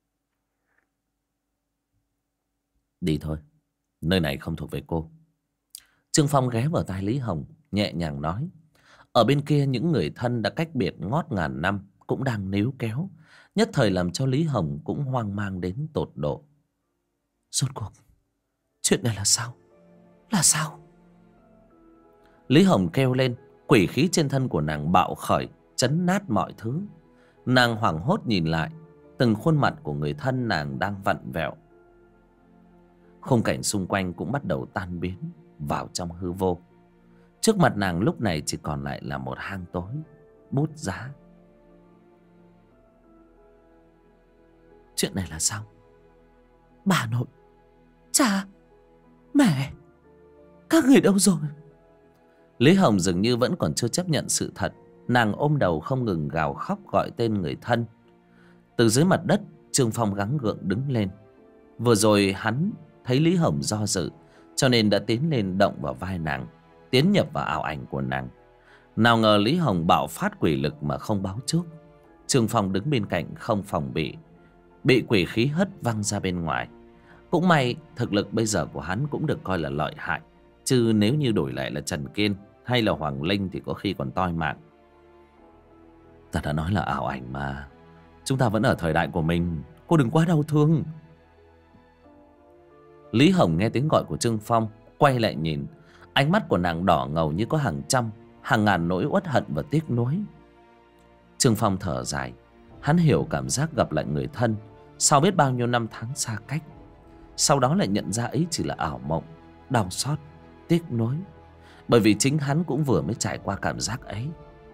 Speaker 1: Đi thôi, nơi này không thuộc về cô. Trương Phong ghé vào tai Lý Hồng, nhẹ nhàng nói. Ở bên kia những người thân đã cách biệt ngót ngàn năm cũng đang níu kéo, nhất thời làm cho Lý Hồng cũng hoang mang đến tột độ.
Speaker 3: Rốt cuộc chuyện này là sao? Là sao?
Speaker 1: Lý Hồng kêu lên. Quỷ khí trên thân của nàng bạo khởi, chấn nát mọi thứ. Nàng hoảng hốt nhìn lại, từng khuôn mặt của người thân nàng đang vặn vẹo. Khung cảnh xung quanh cũng bắt đầu tan biến vào trong hư vô. Trước mặt nàng lúc này chỉ còn lại là một hang tối bút giá.
Speaker 3: Chuyện này là sao? Bà nội, cha, mẹ, các người đâu rồi?
Speaker 1: Lý Hồng dường như vẫn còn chưa chấp nhận sự thật. Nàng ôm đầu không ngừng gào khóc gọi tên người thân. Từ dưới mặt đất, Trương Phong gắng gượng đứng lên. Vừa rồi hắn thấy Lý Hồng do dự, cho nên đã tiến lên động vào vai nàng, tiến nhập vào ảo ảnh của nàng. Nào ngờ Lý Hồng bạo phát quỷ lực mà không báo trước. Trương Phong đứng bên cạnh không phòng bị quỷ khí hất văng ra bên ngoài. Cũng may thực lực bây giờ của hắn cũng được coi là lợi hại, chứ nếu như đổi lại là Trần Kiên hay là Hoàng Linh thì có khi còn toi mạng. Ta đã nói là ảo ảnh mà, chúng ta vẫn ở thời đại của mình, cô đừng quá đau thương. Lý Hồng nghe tiếng gọi của Trương Phong, quay lại nhìn. Ánh mắt của nàng đỏ ngầu như có hàng trăm, hàng ngàn nỗi uất hận và tiếc nuối. Trương Phong thở dài. Hắn hiểu cảm giác gặp lại người thân sau biết bao nhiêu năm tháng xa cách. Sau đó lại nhận ra ấy chỉ là ảo mộng, đau xót, tiếc nuối. Bởi vì chính hắn cũng vừa mới trải qua cảm giác ấy.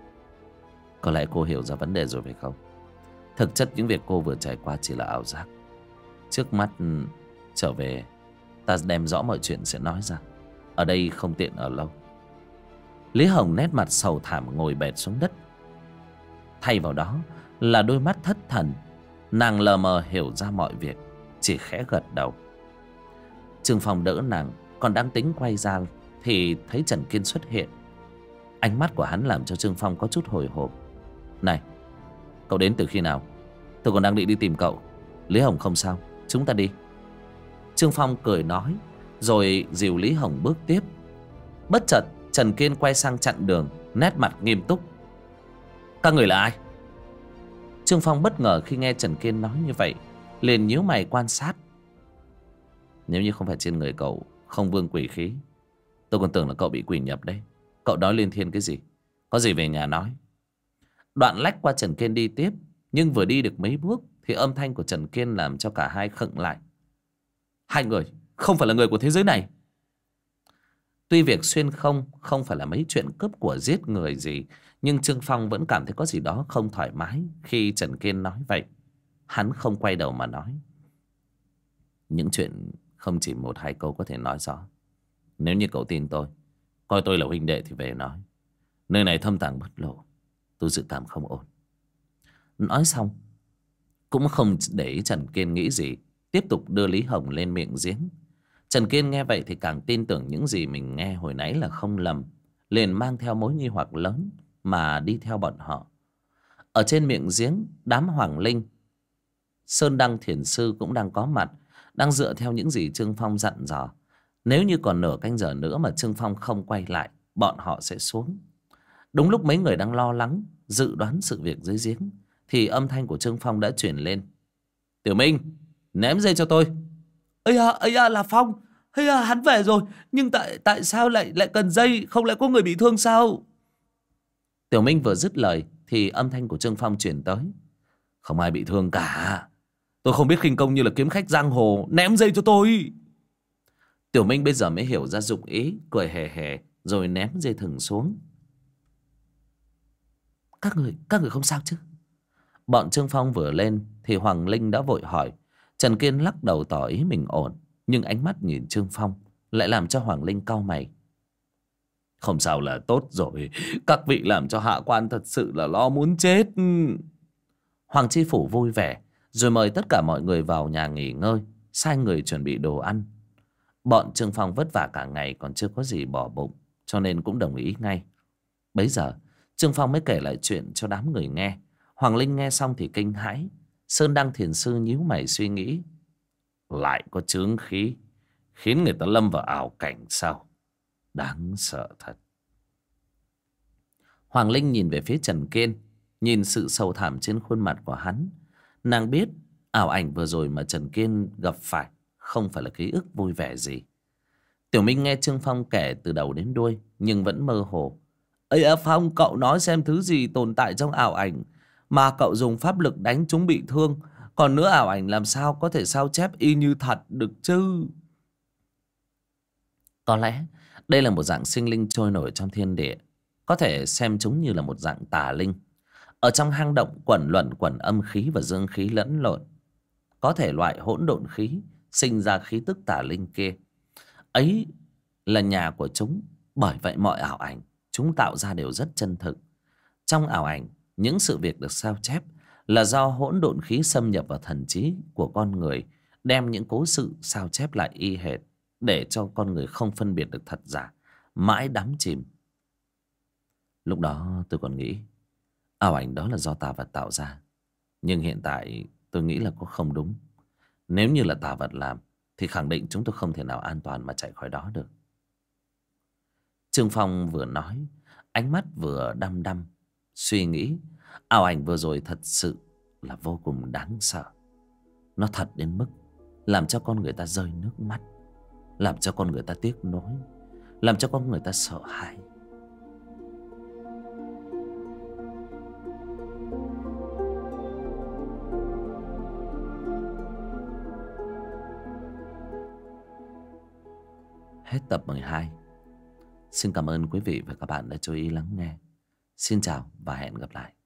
Speaker 1: Có lẽ cô hiểu ra vấn đề rồi phải không? Thực chất những việc cô vừa trải qua chỉ là ảo giác. Trước mắt trở về, ta đem rõ mọi chuyện sẽ nói ra. Ở đây không tiện ở lâu. Lý Hồng nét mặt sầu thảm ngồi bệt xuống đất. Thay vào đó là đôi mắt thất thần. Nàng lờ mờ hiểu ra mọi việc, chỉ khẽ gật đầu. Trương Phong đỡ nàng, còn đang tính quay ra thì thấy Trần Kiên xuất hiện. Ánh mắt của hắn làm cho Trương Phong có chút hồi hộp. Này, cậu đến từ khi nào? Tôi còn đang định đi tìm cậu. Lý Hồng không sao, chúng ta đi. Trương Phong cười nói, rồi dìu Lý Hồng bước tiếp. Bất chợt Trần Kiên quay sang chặn đường, nét mặt nghiêm túc. Các người là ai? Trương Phong bất ngờ khi nghe Trần Kiên nói như vậy, liền nhíu mày quan sát. Nếu như không phải trên người cậu không vương quỷ khí, tôi còn tưởng là cậu bị quỷ nhập đấy. Cậu nói liên thiên cái gì? Có gì về nhà nói. Đoạn lách qua Trần Kiên đi tiếp, nhưng vừa đi được mấy bước thì âm thanh của Trần Kiên làm cho cả hai khựng lại. Hai người không phải là người của thế giới này. Tuy việc xuyên không phải là mấy chuyện cướp của giết người gì, nhưng Trương Phong vẫn cảm thấy có gì đó không thoải mái khi Trần Kiên nói vậy. Hắn không quay đầu mà nói. Những chuyện không chỉ một hai câu có thể nói rõ. Nếu như cậu tin tôi, coi tôi là huynh đệ thì về nói. Nơi này thâm tàng bất lộ, tôi dự cảm không ổn. Nói xong cũng không để ý Trần Kiên nghĩ gì, tiếp tục đưa Lý Hồng lên miệng giếng. Trần Kiên nghe vậy thì càng tin tưởng những gì mình nghe hồi nãy là không lầm, liền mang theo mối nghi hoặc lớn mà đi theo bọn họ. Ở trên miệng giếng, đám Hoàng Linh, Sơn Đăng Thiền Sư cũng đang có mặt, đang dựa theo những gì Trương Phong dặn dò. Nếu như còn nửa canh giờ nữa mà Trương Phong không quay lại, bọn họ sẽ xuống. Đúng lúc mấy người đang lo lắng dự đoán sự việc dưới giếng thì âm thanh của Trương Phong đã truyền lên. Tiểu Minh, ném dây cho tôi.
Speaker 3: Ây da, là Phong. Ây da, hắn về rồi. Nhưng tại sao lại cần dây? Không lẽ có người bị thương sao?
Speaker 1: Tiểu Minh vừa dứt lời thì âm thanh của Trương Phong truyền tới. Không ai bị thương cả. Tôi không biết khinh công như là kiếm khách giang hồ. Ném dây cho tôi. Tiểu Minh bây giờ mới hiểu ra dụng ý, cười hề hề rồi ném dây thừng xuống.
Speaker 3: Các người không sao chứ?
Speaker 1: Bọn Trương Phong vừa lên thì Hoàng Linh đã vội hỏi. Trần Kiên lắc đầu tỏ ý mình ổn, nhưng ánh mắt nhìn Trương Phong lại làm cho Hoàng Linh cau mày. Không sao là tốt rồi, các vị làm cho hạ quan thật sự là lo muốn chết. Hoàng Chi Phủ vui vẻ, rồi mời tất cả mọi người vào nhà nghỉ ngơi, sai người chuẩn bị đồ ăn. Bọn Trương Phong vất vả cả ngày còn chưa có gì bỏ bụng, cho nên cũng đồng ý ngay. Bấy giờ Trương Phong mới kể lại chuyện cho đám người nghe. Hoàng Linh nghe xong thì kinh hãi. Sơn Đăng Thiền Sư nhíu mày suy nghĩ. Lại có chướng khí, khiến người ta lâm vào ảo cảnh sao? Đáng sợ thật. Hoàng Linh nhìn về phía Trần Kiên, nhìn sự sầu thảm trên khuôn mặt của hắn. Nàng biết ảo ảnh vừa rồi mà Trần Kiên gặp phải không phải là ký ức vui vẻ gì. Tiểu Minh nghe Trương Phong kể từ đầu đến đuôi nhưng vẫn mơ hồ. Ây à Phong, cậu nói xem thứ gì tồn tại trong ảo ảnh mà cậu dùng pháp lực đánh chúng bị thương. Còn nữa, ảo ảnh làm sao có thể sao chép y như thật được chứ? Có lẽ đây là một dạng sinh linh trôi nổi trong thiên địa, có thể xem chúng như là một dạng tà linh. Ở trong hang động quẩn luẩn quẩn âm khí và dương khí lẫn lộn, có thể loại hỗn độn khí sinh ra khí tức tà linh kia. Ấy là nhà của chúng. Bởi vậy mọi ảo ảnh chúng tạo ra đều rất chân thực. Trong ảo ảnh, những sự việc được sao chép là do hỗn độn khí xâm nhập vào thần trí của con người, đem những cố sự sao chép lại y hệt, để cho con người không phân biệt được thật giả, mãi đắm chìm. Lúc đó tôi còn nghĩ ảo ảnh đó là do tà vật tạo ra, nhưng hiện tại tôi nghĩ là có không đúng. Nếu như là tà vật làm thì khẳng định chúng tôi không thể nào an toàn mà chạy khỏi đó được. Trương Phong vừa nói, ánh mắt vừa đăm đăm suy nghĩ. Ảo ảnh vừa rồi thật sự là vô cùng đáng sợ. Nó thật đến mức làm cho con người ta rơi nước mắt, làm cho con người ta tiếc nuối, làm cho con người ta sợ hãi. Hết tập 12. Xin cảm ơn quý vị và các bạn đã chú ý lắng nghe. Xin chào và hẹn gặp lại.